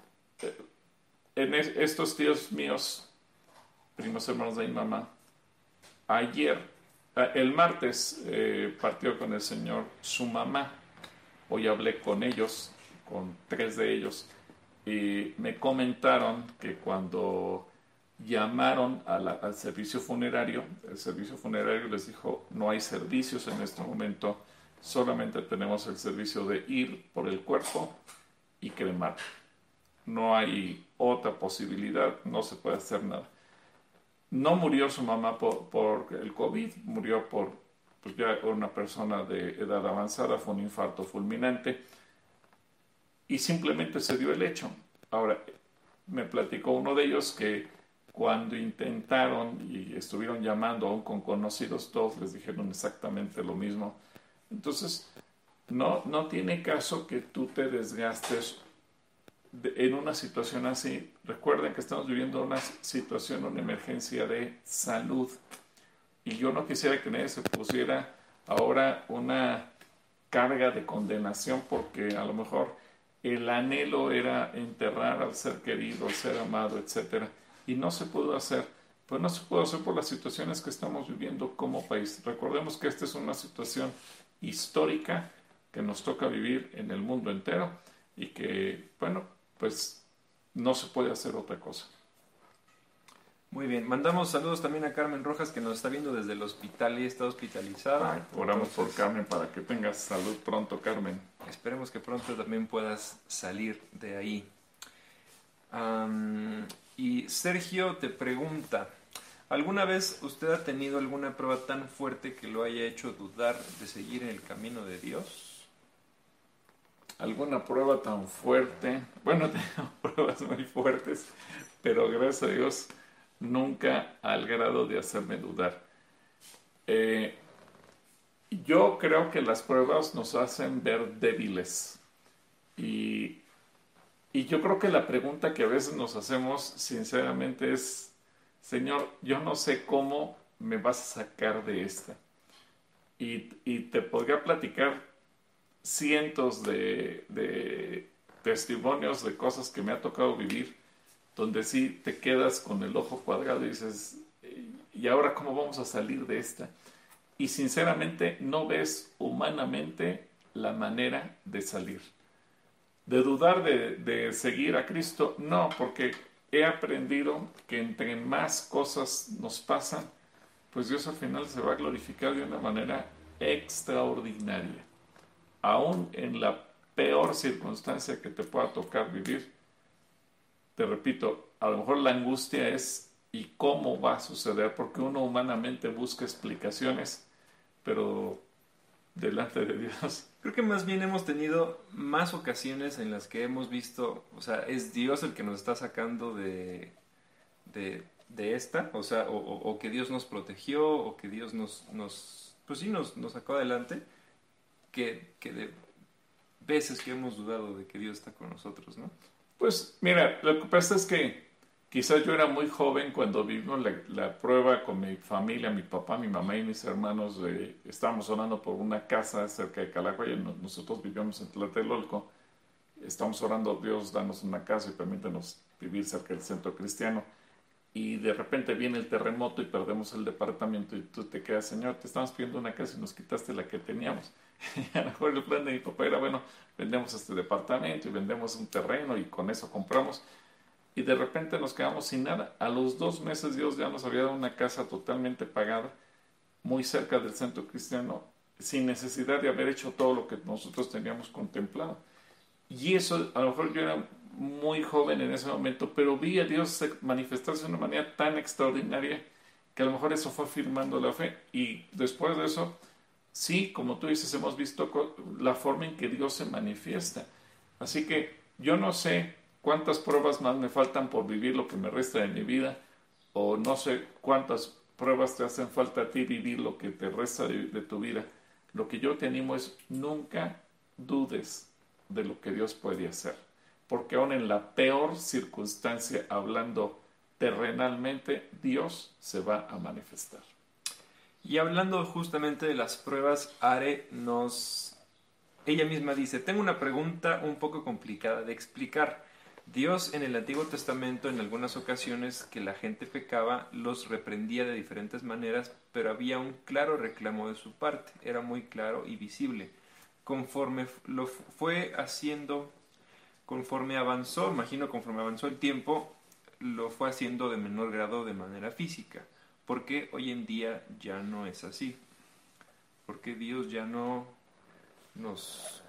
en es, estos tíos míos, primos hermanos de mi mamá, ayer, el martes eh, partió con el Señor su mamá. Hoy hablé con ellos, con tres de ellos, y me comentaron que cuando llamaron a la, al servicio funerario, el servicio funerario les dijo, no hay servicios en este momento, solamente tenemos el servicio de ir por el cuerpo y cremar. No hay otra posibilidad, no se puede hacer nada. No murió su mamá por, por el COVID, murió por pues ya una persona de edad avanzada, fue un infarto fulminante, y simplemente se dio el hecho. Ahora, me platicó uno de ellos que cuando intentaron y estuvieron llamando aún con conocidos, todos les dijeron exactamente lo mismo. Entonces, no, no tiene caso que tú te desgastes de, en una situación así. Recuerden que estamos viviendo una situación, una emergencia de salud. Y yo no quisiera que nadie se pusiera ahora una carga de condenación porque a lo mejor el anhelo era enterrar al ser querido, al ser amado, etcétera. Y no se pudo hacer. pues no se puede hacer por las situaciones que estamos viviendo como país. Recordemos que esta es una situación histórica que nos toca vivir en el mundo entero y que, bueno, pues no se puede hacer otra cosa. Muy bien, mandamos saludos también a Carmen Rojas que nos está viendo desde el hospital y está hospitalizada. Ay, oramos Entonces, por Carmen para que tengas salud pronto, Carmen. esperemos que pronto también puedas salir de ahí. Um, y Sergio te pregunta, ¿alguna vez usted ha tenido alguna prueba tan fuerte que lo haya hecho dudar de seguir en el camino de Dios? ¿Alguna prueba tan fuerte? Bueno, tengo pruebas muy fuertes, pero gracias a Dios nunca al grado de hacerme dudar. Eh, yo creo que las pruebas nos hacen ver débiles y, y yo creo que la pregunta que a veces nos hacemos sinceramente es, Señor, yo no sé cómo me vas a sacar de esta. Y, y te podría platicar cientos de, de testimonios de cosas que me ha tocado vivir, donde sí te quedas con el ojo cuadrado y dices, ¿y ahora cómo vamos a salir de esta? Y sinceramente no ves humanamente la manera de salir. De dudar de, de seguir a Cristo, no, porque he aprendido que entre más cosas nos pasan, pues Dios al final se va a glorificar de una manera extraordinaria. Aún en la peor circunstancia que te pueda tocar vivir, te repito, a lo mejor la angustia es ¿y cómo va a suceder? Porque uno humanamente busca explicaciones, pero delante de Dios. Creo que más bien hemos tenido más ocasiones en las que hemos visto, o sea, es Dios el que nos está sacando de, de, de esta, o sea, o, o, o que Dios nos protegió, o que Dios nos, nos pues sí, nos, nos sacó adelante, que, que de veces que hemos dudado de que Dios está con nosotros, ¿no? Pues mira, lo que pasa es que quizás yo era muy joven cuando vivimos la, la prueba con mi familia, mi papá, mi mamá y mis hermanos. Eh, estábamos orando por una casa cerca de Calacuaya. Nosotros vivíamos en Tlatelolco. Estamos orando, Dios, danos una casa y permítanos vivir cerca del centro cristiano. Y de repente viene el terremoto y perdemos el departamento y tú te quedas, Señor, te estamos pidiendo una casa y nos quitaste la que teníamos. Y a lo mejor el plan de mi papá era, bueno, vendemos este departamento y vendemos un terreno y con eso compramos. Y de repente nos quedamos sin nada. A los dos meses Dios ya nos había dado una casa totalmente pagada, muy cerca del centro cristiano, sin necesidad de haber hecho todo lo que nosotros teníamos contemplado. Y eso, a lo mejor yo era muy joven en ese momento, pero vi a Dios manifestarse de una manera tan extraordinaria que a lo mejor eso fue afirmando la fe. Y después de eso, sí, como tú dices, hemos visto la forma en que Dios se manifiesta. Así que yo no sé cuántas pruebas más me faltan por vivir lo que me resta de mi vida, o no sé cuántas pruebas te hacen falta a ti vivir lo que te resta de, de tu vida. Lo que yo te animo es nunca dudes de lo que Dios puede hacer, porque aún en la peor circunstancia, hablando terrenalmente, Dios se va a manifestar. Y hablando justamente de las pruebas, Are nos... Ella misma dice, tengo una pregunta un poco complicada de explicar. Dios en el Antiguo Testamento en algunas ocasiones que la gente pecaba los reprendía de diferentes maneras, pero había un claro reclamo de su parte, era muy claro y visible. Conforme lo fue haciendo, conforme avanzó, imagino conforme avanzó el tiempo, lo fue haciendo de menor grado de manera física. ¿Por qué hoy en día ya no es así? ¿Por qué Dios ya no nos...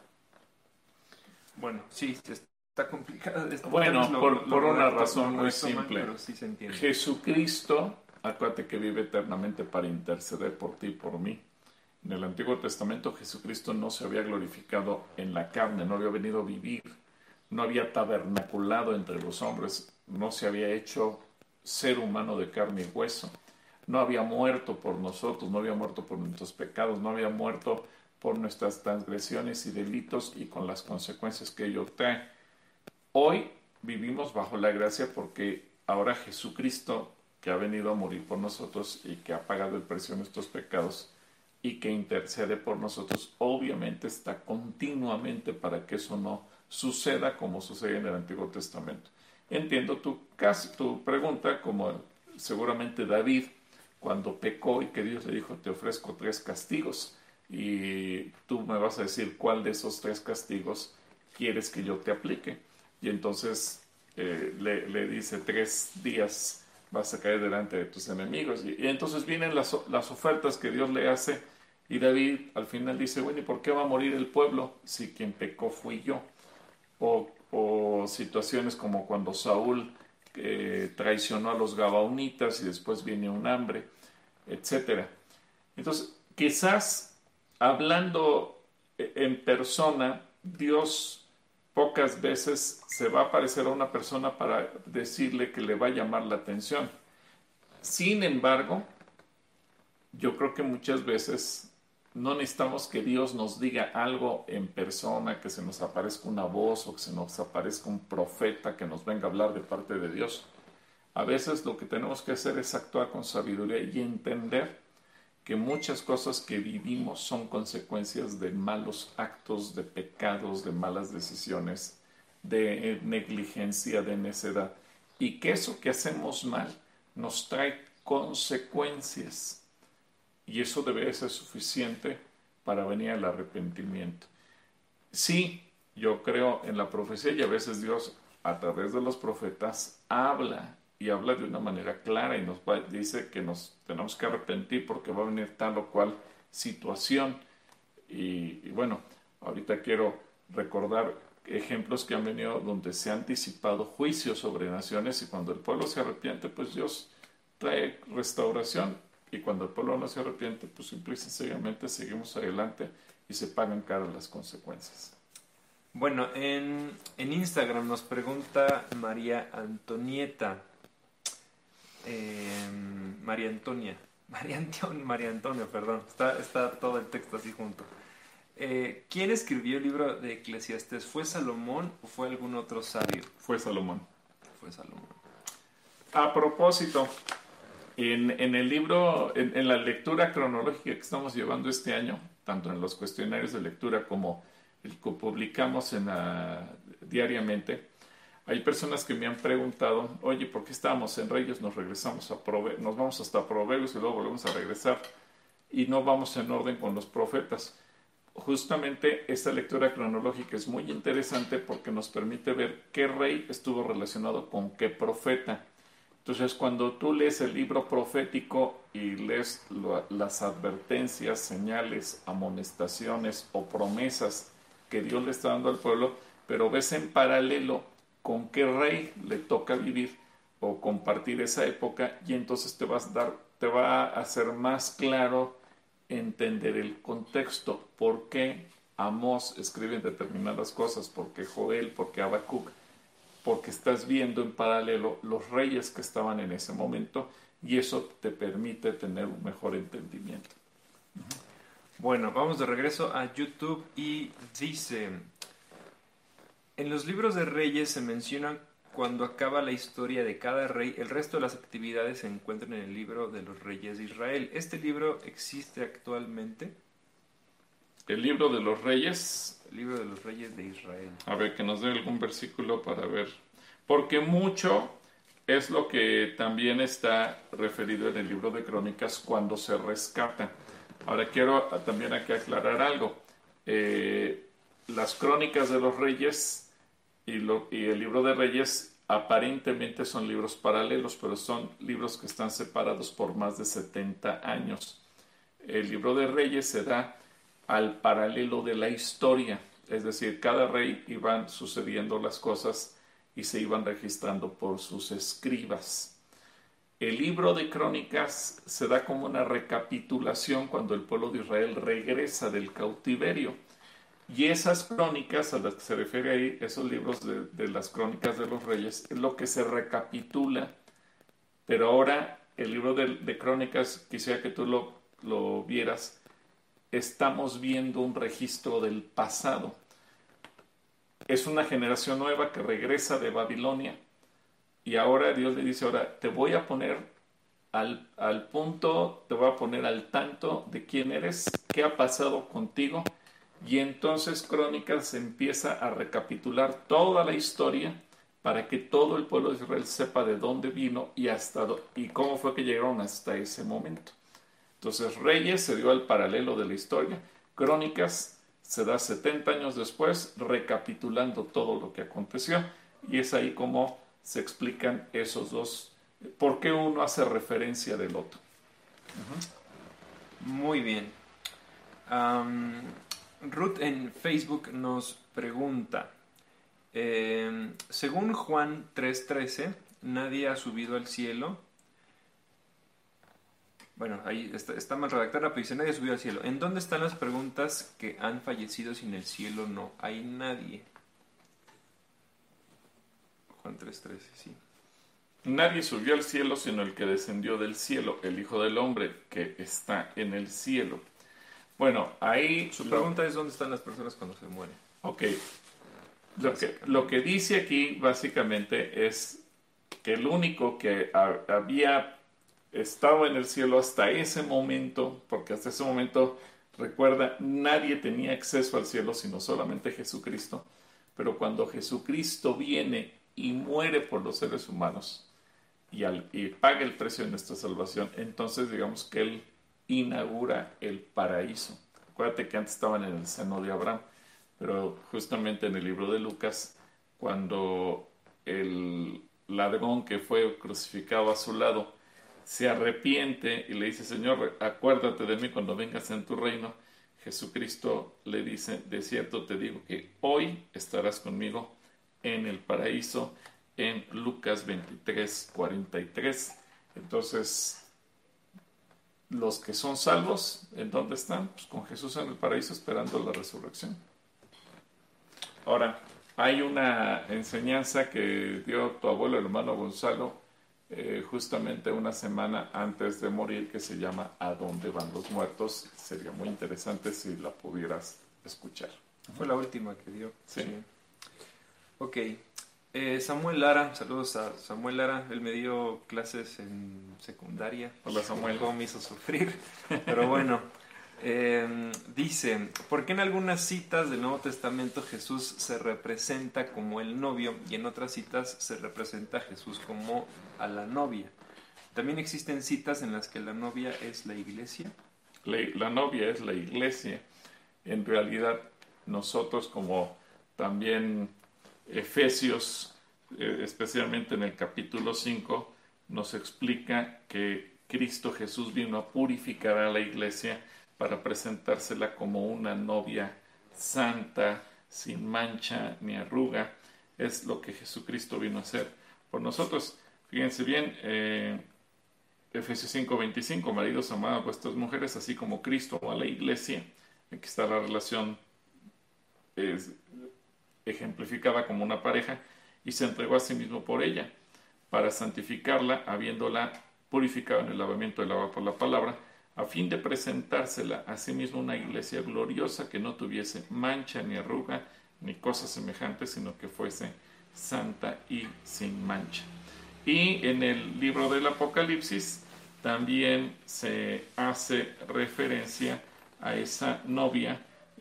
Bueno, sí, está complicada. Bueno, lo, por, lo, por lo una lo razón muy mal, simple. pero sí se entiende. Jesucristo, acuérdate que vive eternamente para interceder por ti y por mí. En el Antiguo Testamento Jesucristo no se había glorificado en la carne, no había venido a vivir, no había tabernaculado entre los hombres, no se había hecho ser humano de carne y hueso, no había muerto por nosotros, no había muerto por nuestros pecados, no había muerto por nuestras transgresiones y delitos y con las consecuencias que ello trae. Hoy vivimos bajo la gracia porque ahora Jesucristo, que ha venido a morir por nosotros y que ha pagado el precio de nuestros pecados, y que intercede por nosotros, obviamente está continuamente para que eso no suceda como sucede en el Antiguo Testamento. Entiendo tu, caso, tu pregunta como seguramente David, cuando pecó y que Dios le dijo, te ofrezco tres castigos y tú me vas a decir cuál de esos tres castigos quieres que yo te aplique. Y entonces eh, le, le dice, tres días vas a caer delante de tus enemigos. Y, y entonces vienen las, las ofertas que Dios le hace y David al final dice, bueno, ¿y por qué va a morir el pueblo si quien pecó fui yo? O, o situaciones como cuando Saúl eh, traicionó a los gabaonitas y después viene un hambre, etcétera. Entonces, quizás hablando en persona, Dios pocas veces se va a aparecer a una persona para decirle que le va a llamar la atención. Sin embargo, yo creo que muchas veces no necesitamos que Dios nos diga algo en persona, que se nos aparezca una voz o que se nos aparezca un profeta que nos venga a hablar de parte de Dios. A veces lo que tenemos que hacer es actuar con sabiduría y entender que muchas cosas que vivimos son consecuencias de malos actos, de pecados, de malas decisiones, de negligencia, de necedad. Y que eso que hacemos mal nos trae consecuencias. Y eso debe ser suficiente para venir al arrepentimiento. Sí, yo creo en la profecía y a veces Dios a través de los profetas habla y habla de una manera clara y nos va, dice que nos tenemos que arrepentir porque va a venir tal o cual situación. Y, y bueno, ahorita quiero recordar ejemplos que han venido donde se han disipado juicios sobre naciones y cuando el pueblo se arrepiente, pues Dios trae restauración. Y cuando el pueblo no se arrepiente, pues simple y sencillamente seguimos adelante y se pagan caras las consecuencias. Bueno, en, en Instagram nos pregunta María Antonieta. Eh, María Antonia. María Antonio, María Antonio, perdón. Está, está todo el texto así junto. Eh, ¿Quién escribió el libro de Eclesiastés? ¿Fue Salomón o fue algún otro sabio? Fue Salomón. Fue Salomón. A propósito, En, en el libro, en, en la lectura cronológica que estamos llevando este año, tanto en los cuestionarios de lectura como el que publicamos en la, diariamente, hay personas que me han preguntado, oye, ¿por qué estábamos en Reyes? Nos regresamos a Prove nos vamos hasta Proverbios y luego volvemos a regresar y no vamos en orden con los profetas. Justamente esta lectura cronológica es muy interesante porque nos permite ver qué rey estuvo relacionado con qué profeta. Entonces, cuando tú lees el libro profético y lees lo, las advertencias, señales, amonestaciones o promesas que Dios le está dando al pueblo, pero ves en paralelo con qué rey le toca vivir o compartir esa época, y entonces te vas a dar, te va a hacer más claro entender el contexto, por qué Amós escribe determinadas cosas, por qué Joel, por qué Habacuc, porque estás viendo en paralelo los reyes que estaban en ese momento y eso te permite tener un mejor entendimiento. Bueno, vamos de regreso a YouTube y dice, en los libros de reyes se menciona cuando acaba la historia de cada rey, el resto de las actividades se encuentran en el libro de los reyes de Israel. ¿Este libro existe actualmente? El libro de los reyes... El libro de los reyes de Israel. A ver, que nos dé algún versículo para ver. Porque mucho es lo que también está referido en el libro de Crónicas cuando se rescata. Ahora quiero también aquí aclarar algo. Eh, las Crónicas de los Reyes y, lo, y el libro de Reyes aparentemente son libros paralelos, pero son libros que están separados por más de setenta años. El libro de Reyes se da al paralelo de la historia, es decir, cada rey iban sucediendo las cosas y se iban registrando por sus escribas. El libro de Crónicas se da como una recapitulación cuando el pueblo de Israel regresa del cautiverio, y esas crónicas a las que se refiere ahí, esos libros de, de las Crónicas de los Reyes, es lo que se recapitula. Pero ahora el libro de, de Crónicas, quisiera que tú lo, lo vieras, estamos viendo un registro del pasado. Es una generación nueva que regresa de Babilonia y ahora Dios le dice, ahora te voy a poner al, al punto, te voy a poner al tanto de quién eres, qué ha pasado contigo, y entonces Crónicas empieza a recapitular toda la historia para que todo el pueblo de Israel sepa de dónde vino y, hasta do- y cómo fue que llegaron hasta ese momento. Entonces, Reyes se dio al paralelo de la historia. Crónicas se da setenta años después, recapitulando todo lo que aconteció. Y es ahí como se explican esos dos, por qué uno hace referencia del otro. Muy bien. Am, Ruth en Facebook nos pregunta, eh, según Juan tres trece, nadie ha subido al cielo. Bueno, ahí está, está mal redactada, pero dice nadie ha subido al cielo. ¿En dónde están las preguntas que han fallecido si en el cielo no hay nadie? Juan tres trece, sí. Nadie subió al cielo sino el que descendió del cielo, el Hijo del Hombre que está en el cielo. Bueno, ahí... Su lo- pregunta es ¿dónde están las personas cuando se mueren? Ok. Lo que, lo que dice aquí básicamente es que el único que ha- había estado en el cielo hasta ese momento, porque hasta ese momento, recuerda, nadie tenía acceso al cielo sino solamente Jesucristo. Pero cuando Jesucristo viene y muere por los seres humanos y, al- y paga el precio de nuestra salvación, entonces digamos que Él inaugura el paraíso. Acuérdate que antes estaban en el seno de Abraham, pero justamente en el libro de Lucas, cuando el ladrón que fue crucificado a su lado se arrepiente y le dice, Señor, acuérdate de mí cuando vengas en tu reino, Jesucristo le dice, de cierto te digo que hoy estarás conmigo en el paraíso, en Lucas veintitrés, cuarenta y tres. Entonces, los que son salvos, ¿en dónde están? Pues con Jesús en el paraíso esperando la resurrección. Ahora, hay una enseñanza que dio tu abuelo, el hermano Gonzalo, eh, justamente una semana antes de morir, que se llama ¿A dónde van los muertos? Sería muy interesante si la pudieras escuchar. Fue la última que dio. Sí. Ok. Eh, Samuel Lara, saludos a Samuel Lara. Él me dio clases en secundaria. Hola, Samuel. Cómo me hizo sufrir. Pero bueno, eh, dice, ¿por qué en algunas citas del Nuevo Testamento Jesús se representa como el novio y en otras citas se representa a Jesús como a la novia? También existen citas en las que la novia es la iglesia. La, la novia es la iglesia. En realidad, nosotros como también Efesios, eh, especialmente en el capítulo cinco, nos explica que Cristo Jesús vino a purificar a la iglesia para presentársela como una novia santa, sin mancha ni arruga. Es lo que Jesucristo vino a hacer por nosotros. Fíjense bien, eh, Efesios cinco veinticinco, maridos, amad a vuestras mujeres, así como Cristo amó a la iglesia. Aquí está la relación es, ejemplificada como una pareja, y se entregó a sí mismo por ella, para santificarla, habiéndola purificado en el lavamiento del agua por la palabra, a fin de presentársela a sí mismo una iglesia gloriosa, que no tuviese mancha ni arruga, ni cosa semejante, sino que fuese santa y sin mancha. Y en el libro del Apocalipsis también se hace referencia a esa novia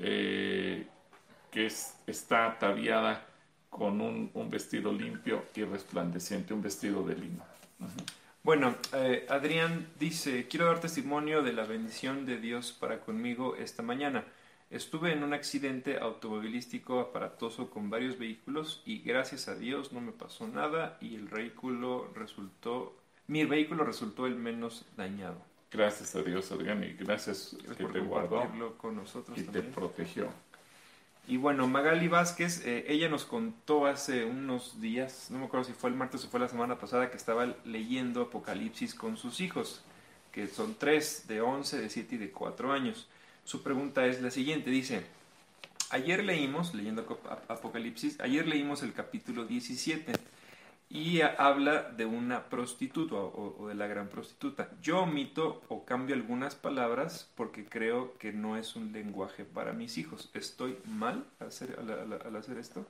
eh, que es, está ataviada con un, un vestido limpio y resplandeciente, un vestido de lino. Uh-huh. Bueno, eh, Adrián dice, quiero dar testimonio de la bendición de Dios para conmigo esta mañana. Estuve en un accidente automovilístico aparatoso con varios vehículos y gracias a Dios no me pasó nada y el vehículo resultó, mi vehículo resultó el menos dañado. Gracias a Dios, Adrián, y gracias, gracias que te guardó con nosotros y también. te protegió. Y bueno, Magali Vázquez, eh, ella nos contó hace unos días, no me acuerdo si fue el martes o fue la semana pasada, que estaba leyendo Apocalipsis con sus hijos, que son tres, de once, de siete y de cuatro años. Su pregunta es la siguiente, dice, ayer leímos, leyendo Apocalipsis, ayer leímos el capítulo diecisiete y habla de una prostituta o, o de la gran prostituta. Yo omito o cambio algunas palabras porque creo que no es un lenguaje para mis hijos. ¿Estoy mal al hacer, al, al, al hacer esto?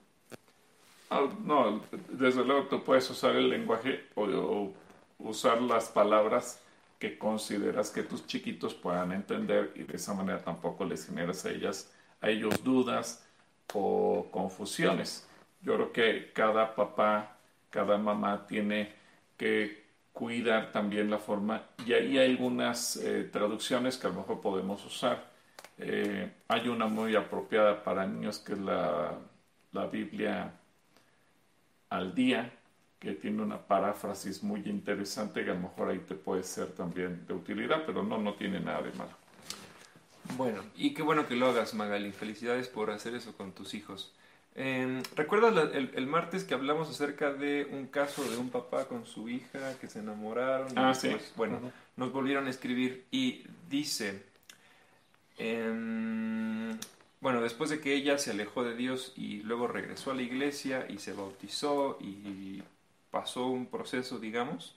Oh, no, desde luego tú puedes usar el lenguaje o, o usar las palabras que consideras que tus chiquitos puedan entender y de esa manera tampoco les generas a ellas, a ellos dudas o confusiones. Yo creo que cada papá cada mamá tiene que cuidar también la forma, y ahí hay algunas eh, traducciones que a lo mejor podemos usar. Eh, hay una muy apropiada para niños que es la, la Biblia al día, que tiene una paráfrasis muy interesante que a lo mejor ahí te puede ser también de utilidad, pero no, no tiene nada de malo. Bueno, y qué bueno que lo hagas, Magali. Felicidades por hacer eso con tus hijos. Eh, ¿recuerdas la- el, el martes que hablamos acerca de un caso de un papá con su hija que se enamoraron y Ah, sí. después, bueno, Ujú. nos volvieron a escribir y dice, em, bueno, después de que ella se alejó de Dios y luego regresó a la iglesia y se bautizó y pasó un proceso, digamos,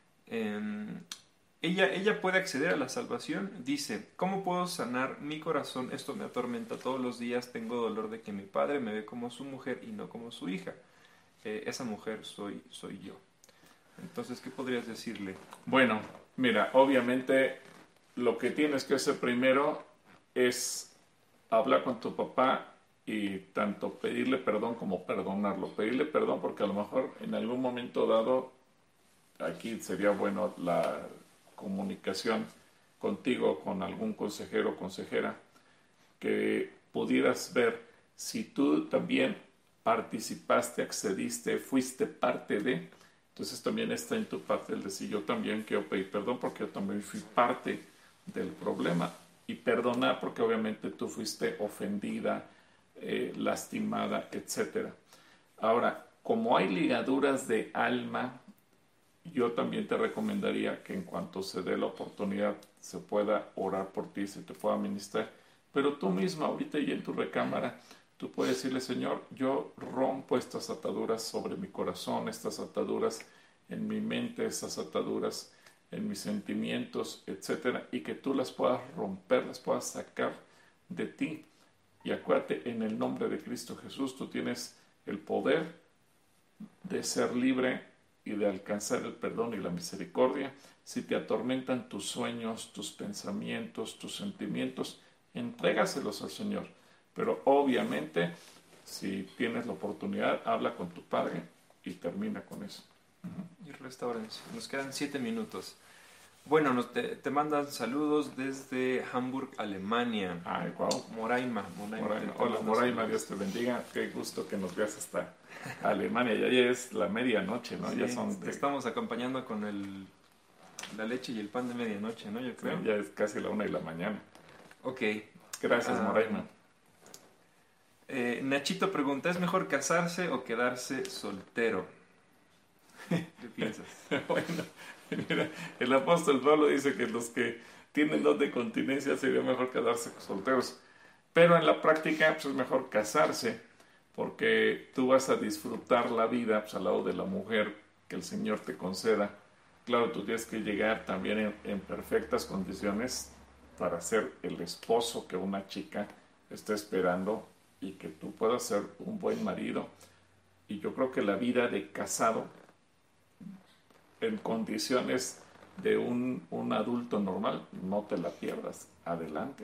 em, ella, ella puede acceder a la salvación. Dice, ¿cómo puedo sanar mi corazón? Esto me atormenta todos los días. Tengo dolor de que mi padre me ve como su mujer y no como su hija. Eh, esa mujer soy, soy yo. Entonces, ¿qué podrías decirle? Bueno, mira, obviamente lo que tienes que hacer primero es hablar con tu papá y tanto pedirle perdón como perdonarlo. Pedirle perdón porque a lo mejor en algún momento dado, aquí sería bueno la comunicación contigo, con algún consejero o consejera, que pudieras ver si tú también participaste, accediste, fuiste parte de. Entonces también está en tu parte el decir, yo también quiero pedir perdón porque yo también fui parte del problema, y perdonar porque obviamente tú fuiste ofendida, eh, lastimada, etcétera. Ahora, como hay ligaduras de alma, yo también te recomendaría que en cuanto se dé la oportunidad se pueda orar por ti, se te pueda ministrar, pero tú misma ahorita y en tu recámara, tú puedes decirle, Señor, yo rompo estas ataduras sobre mi corazón, estas ataduras en mi mente, estas ataduras en mis sentimientos, etcétera, y que tú las puedas romper, las puedas sacar de ti. Y acuérdate, en el nombre de Cristo Jesús, tú tienes el poder de ser libre y de alcanzar el perdón y la misericordia. Si te atormentan tus sueños, tus pensamientos, tus sentimientos, entrégaselos al Señor. Pero obviamente, si tienes la oportunidad, habla con tu Padre y termina con eso. Y restaurantes. Nos quedan siete minutos. Bueno, nos te, te mandan saludos desde Hamburg, Alemania. Ay, wow. Moraima. Moraima, Moraima. te- te Hola, manda Moraima, saludos. Dios te bendiga. Qué gusto que nos veas hasta Alemania. Ya, ya es la medianoche, ¿no? Sí, Ya son te de- estamos acompañando con el, la leche y el pan de medianoche, ¿no? Yo creo. ya es casi la una de la mañana. Ok. Gracias, Ah, Moraima. eh, Nachito pregunta, ¿es mejor casarse o quedarse soltero? ¿Qué piensas? Bueno, mira, el apóstol Pablo dice que los que tienen don de continencia sería mejor quedarse solteros, pero en la práctica pues, es mejor casarse, porque tú vas a disfrutar la vida pues, al lado de la mujer que el Señor te conceda. Claro, tú tienes que llegar también en, en perfectas condiciones para ser el esposo que una chica está esperando y que tú puedas ser un buen marido. Y yo creo que la vida de casado en condiciones de un, un adulto normal, no te la pierdas. Adelante.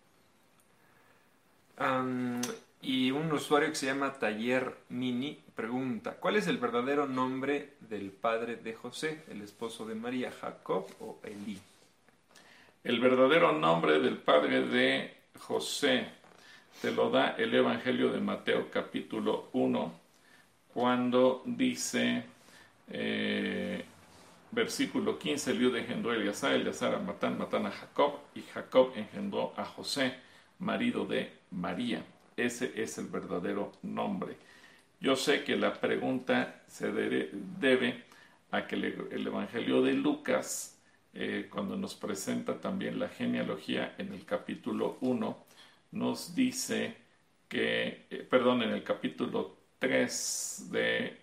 Am, y un usuario que se llama Taller Mini pregunta, ¿cuál es el verdadero nombre del padre de José, el esposo de María, Jacob o Elí? El verdadero nombre del padre de José te lo da el Evangelio de Mateo capítulo uno, cuando dice, eh, versículo quince, Eliud engendró a Eleazar, Eleazar a Matán, Matán a Jacob, y Jacob engendró a José, marido de María. Ese es el verdadero nombre. Yo sé que la pregunta se debe, debe a que el, el Evangelio de Lucas, eh, cuando nos presenta también la genealogía en el capítulo uno, nos dice que, eh, perdón, en el capítulo tres de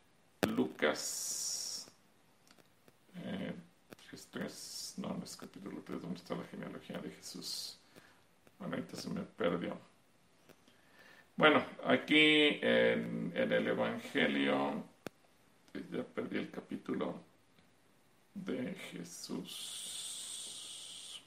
Lucas, eh, es tres, no, no es capítulo tres, ¿dónde está la genealogía de Jesús? Bueno, ahorita se me perdió. Bueno, aquí en, en el Evangelio, ya perdí el capítulo de Jesús.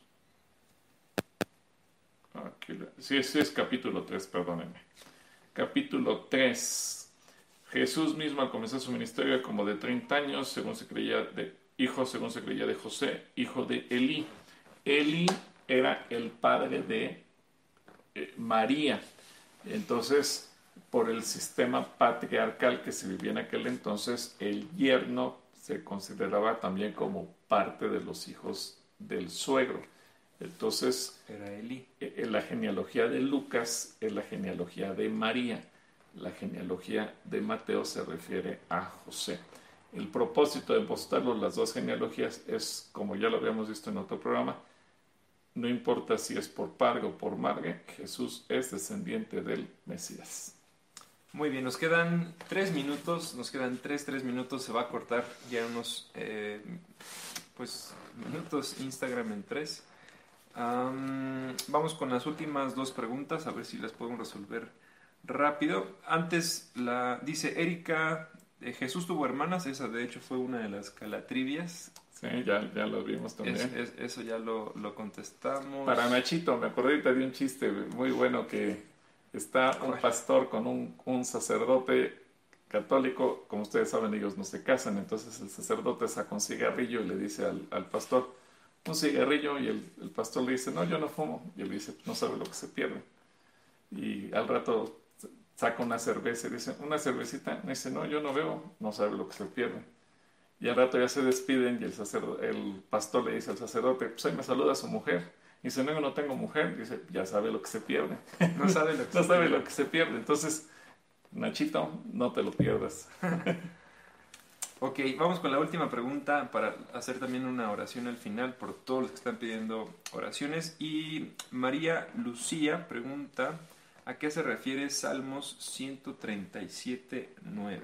Aquí, sí, sí es capítulo tres, perdónenme. Capítulo tres. Jesús mismo al comenzar su ministerio era como de treinta años, según se creía de hijo, según se creía de José, hijo de Elí. Elí era el padre de eh, María. Entonces, por el sistema patriarcal que se vivía en aquel entonces, el yerno se consideraba también como parte de los hijos del suegro. Entonces, Era Elí. eh, la genealogía de Lucas es la genealogía de María. La genealogía de Mateo se refiere a José. El propósito de mostrarlo las dos genealogías es, como ya lo habíamos visto en otro programa, no importa si es por padre o por madre, Jesús es descendiente del Mesías. Muy bien, nos quedan tres minutos, nos quedan tres, tres minutos, se va a cortar ya unos eh, pues minutos Instagram en tres. Um, vamos con las últimas dos preguntas, a ver si las podemos resolver rápido. Antes, la dice Erika, eh, Jesús tuvo hermanas, esa de hecho fue una de las calatrivias. Sí, ya, ya lo vimos también. Es, es, eso ya lo, lo contestamos. Para Nachito, me acordé ahorita de un chiste muy bueno que está un pastor con un, un sacerdote católico. Como ustedes saben, ellos no se casan, entonces el sacerdote saca un cigarrillo y le dice al, al pastor, un cigarrillo, y el, el pastor le dice, no, yo no fumo. Y él dice, no sabe lo que se pierde. Y al rato saca una cerveza y dice, una cervecita. Y dice, no, yo no veo, no sabe lo que se pierde. Y al rato ya se despiden y el, sacerdote, el pastor le dice al sacerdote, pues ahí me saluda a su mujer. Y dice, no, yo no tengo mujer. Y dice, ya sabe lo que se pierde. No sabe lo que, no se, sabe pierde. lo que se pierde. Entonces, Nachito, no te lo pierdas. Ok, vamos con la última pregunta para hacer también una oración al final por todos los que están pidiendo oraciones. Y María Lucía pregunta, ¿a qué se refiere Salmos ciento treinta y siete, nueve?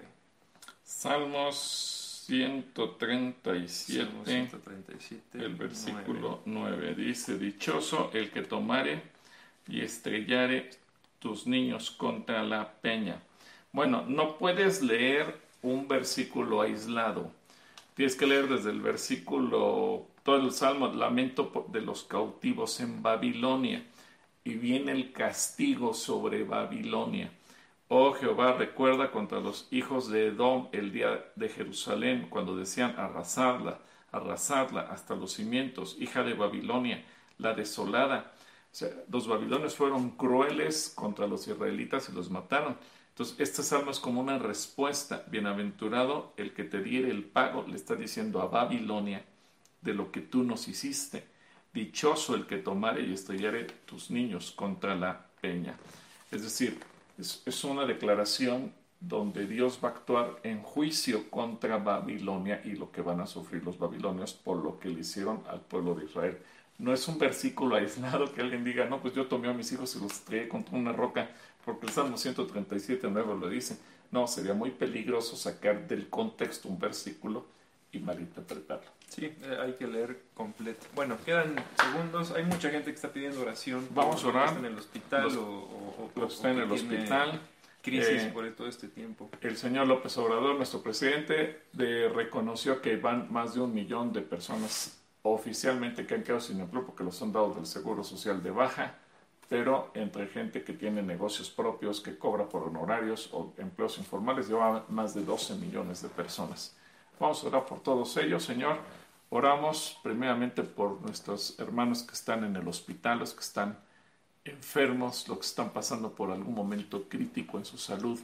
Salmos ciento treinta y siete, Salmos ciento treinta y siete, el versículo nueve. Dice, dichoso el que tomare y estrellare tus niños contra la peña. Bueno, no puedes leer un versículo aislado. Tienes que leer desde el versículo, todo el Salmo, lamento de los cautivos en Babilonia. Y viene el castigo sobre Babilonia. Oh Jehová, recuerda contra los hijos de Edom el día de Jerusalén, cuando decían arrasarla, arrasarla hasta los cimientos, hija de Babilonia, la desolada. O sea, los babilonios fueron crueles contra los israelitas y los mataron. Entonces, este salmo es como una respuesta. Bienaventurado el que te diere el pago, le está diciendo a Babilonia de lo que tú nos hiciste. Dichoso el que tomare y estrellare tus niños contra la peña. Es decir, es, es una declaración donde Dios va a actuar en juicio contra Babilonia y lo que van a sufrir los babilonios por lo que le hicieron al pueblo de Israel. No es un versículo aislado que alguien diga, no, pues yo tomé a mis hijos y los estrellé contra una roca, porque el Salmo ciento treinta y siete, nueve lo dice. No, sería muy peligroso sacar del contexto un versículo y malinterpretarlo. Sí, eh, hay que leer completo. Bueno, quedan segundos. Hay mucha gente que está pidiendo oración. Vamos a orar. Está en el hospital los, o, o, los o está en el hospital. Crisis eh, por todo este tiempo. El señor López Obrador, nuestro presidente, de, reconoció que van más de un millón de personas oficialmente que han quedado sin empleo porque los han dado del Seguro Social de baja, pero entre gente que tiene negocios propios, que cobra por honorarios o empleos informales, lleva más de doce millones de personas. Vamos a orar por todos ellos, Señor. Oramos primeramente por nuestros hermanos que están en el hospital, los que están enfermos, los que están pasando por algún momento crítico en su salud.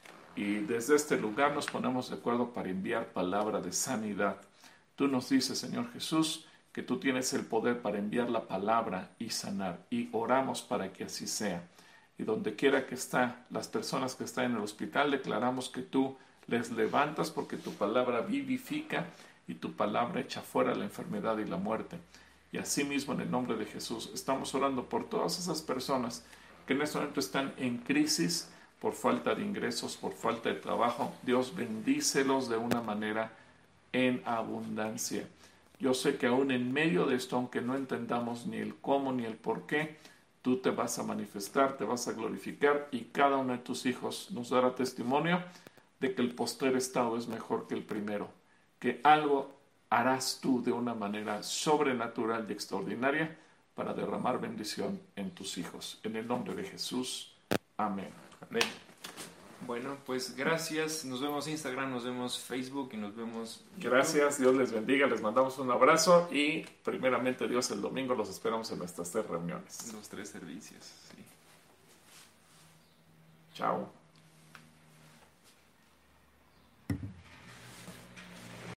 Y desde este lugar nos ponemos de acuerdo para enviar palabra de sanidad. Tú nos dices, Señor Jesús, que tú tienes el poder para enviar la palabra y sanar. Y oramos para que así sea. Y donde quiera que están las personas que están en el hospital, declaramos que tú les levantas porque tu palabra vivifica y tu palabra echa fuera la enfermedad y la muerte. Y asimismo, en el nombre de Jesús, estamos orando por todas esas personas que en este momento están en crisis por falta de ingresos, por falta de trabajo. Dios, bendícelos de una manera en abundancia. Yo sé que aún en medio de esto, aunque no entendamos ni el cómo ni el por qué, tú te vas a manifestar, te vas a glorificar y cada uno de tus hijos nos dará testimonio de que el postrer estado es mejor que el primero, que algo harás tú de una manera sobrenatural y extraordinaria para derramar bendición en tus hijos. En el nombre de Jesús. Amén. Amén. Bueno, pues gracias. Nos vemos en Instagram, nos vemos Facebook y nos vemos YouTube. Gracias, Dios les bendiga, les mandamos un abrazo y primeramente Dios el domingo los esperamos en nuestras tres reuniones. Los tres servicios, sí. Chao.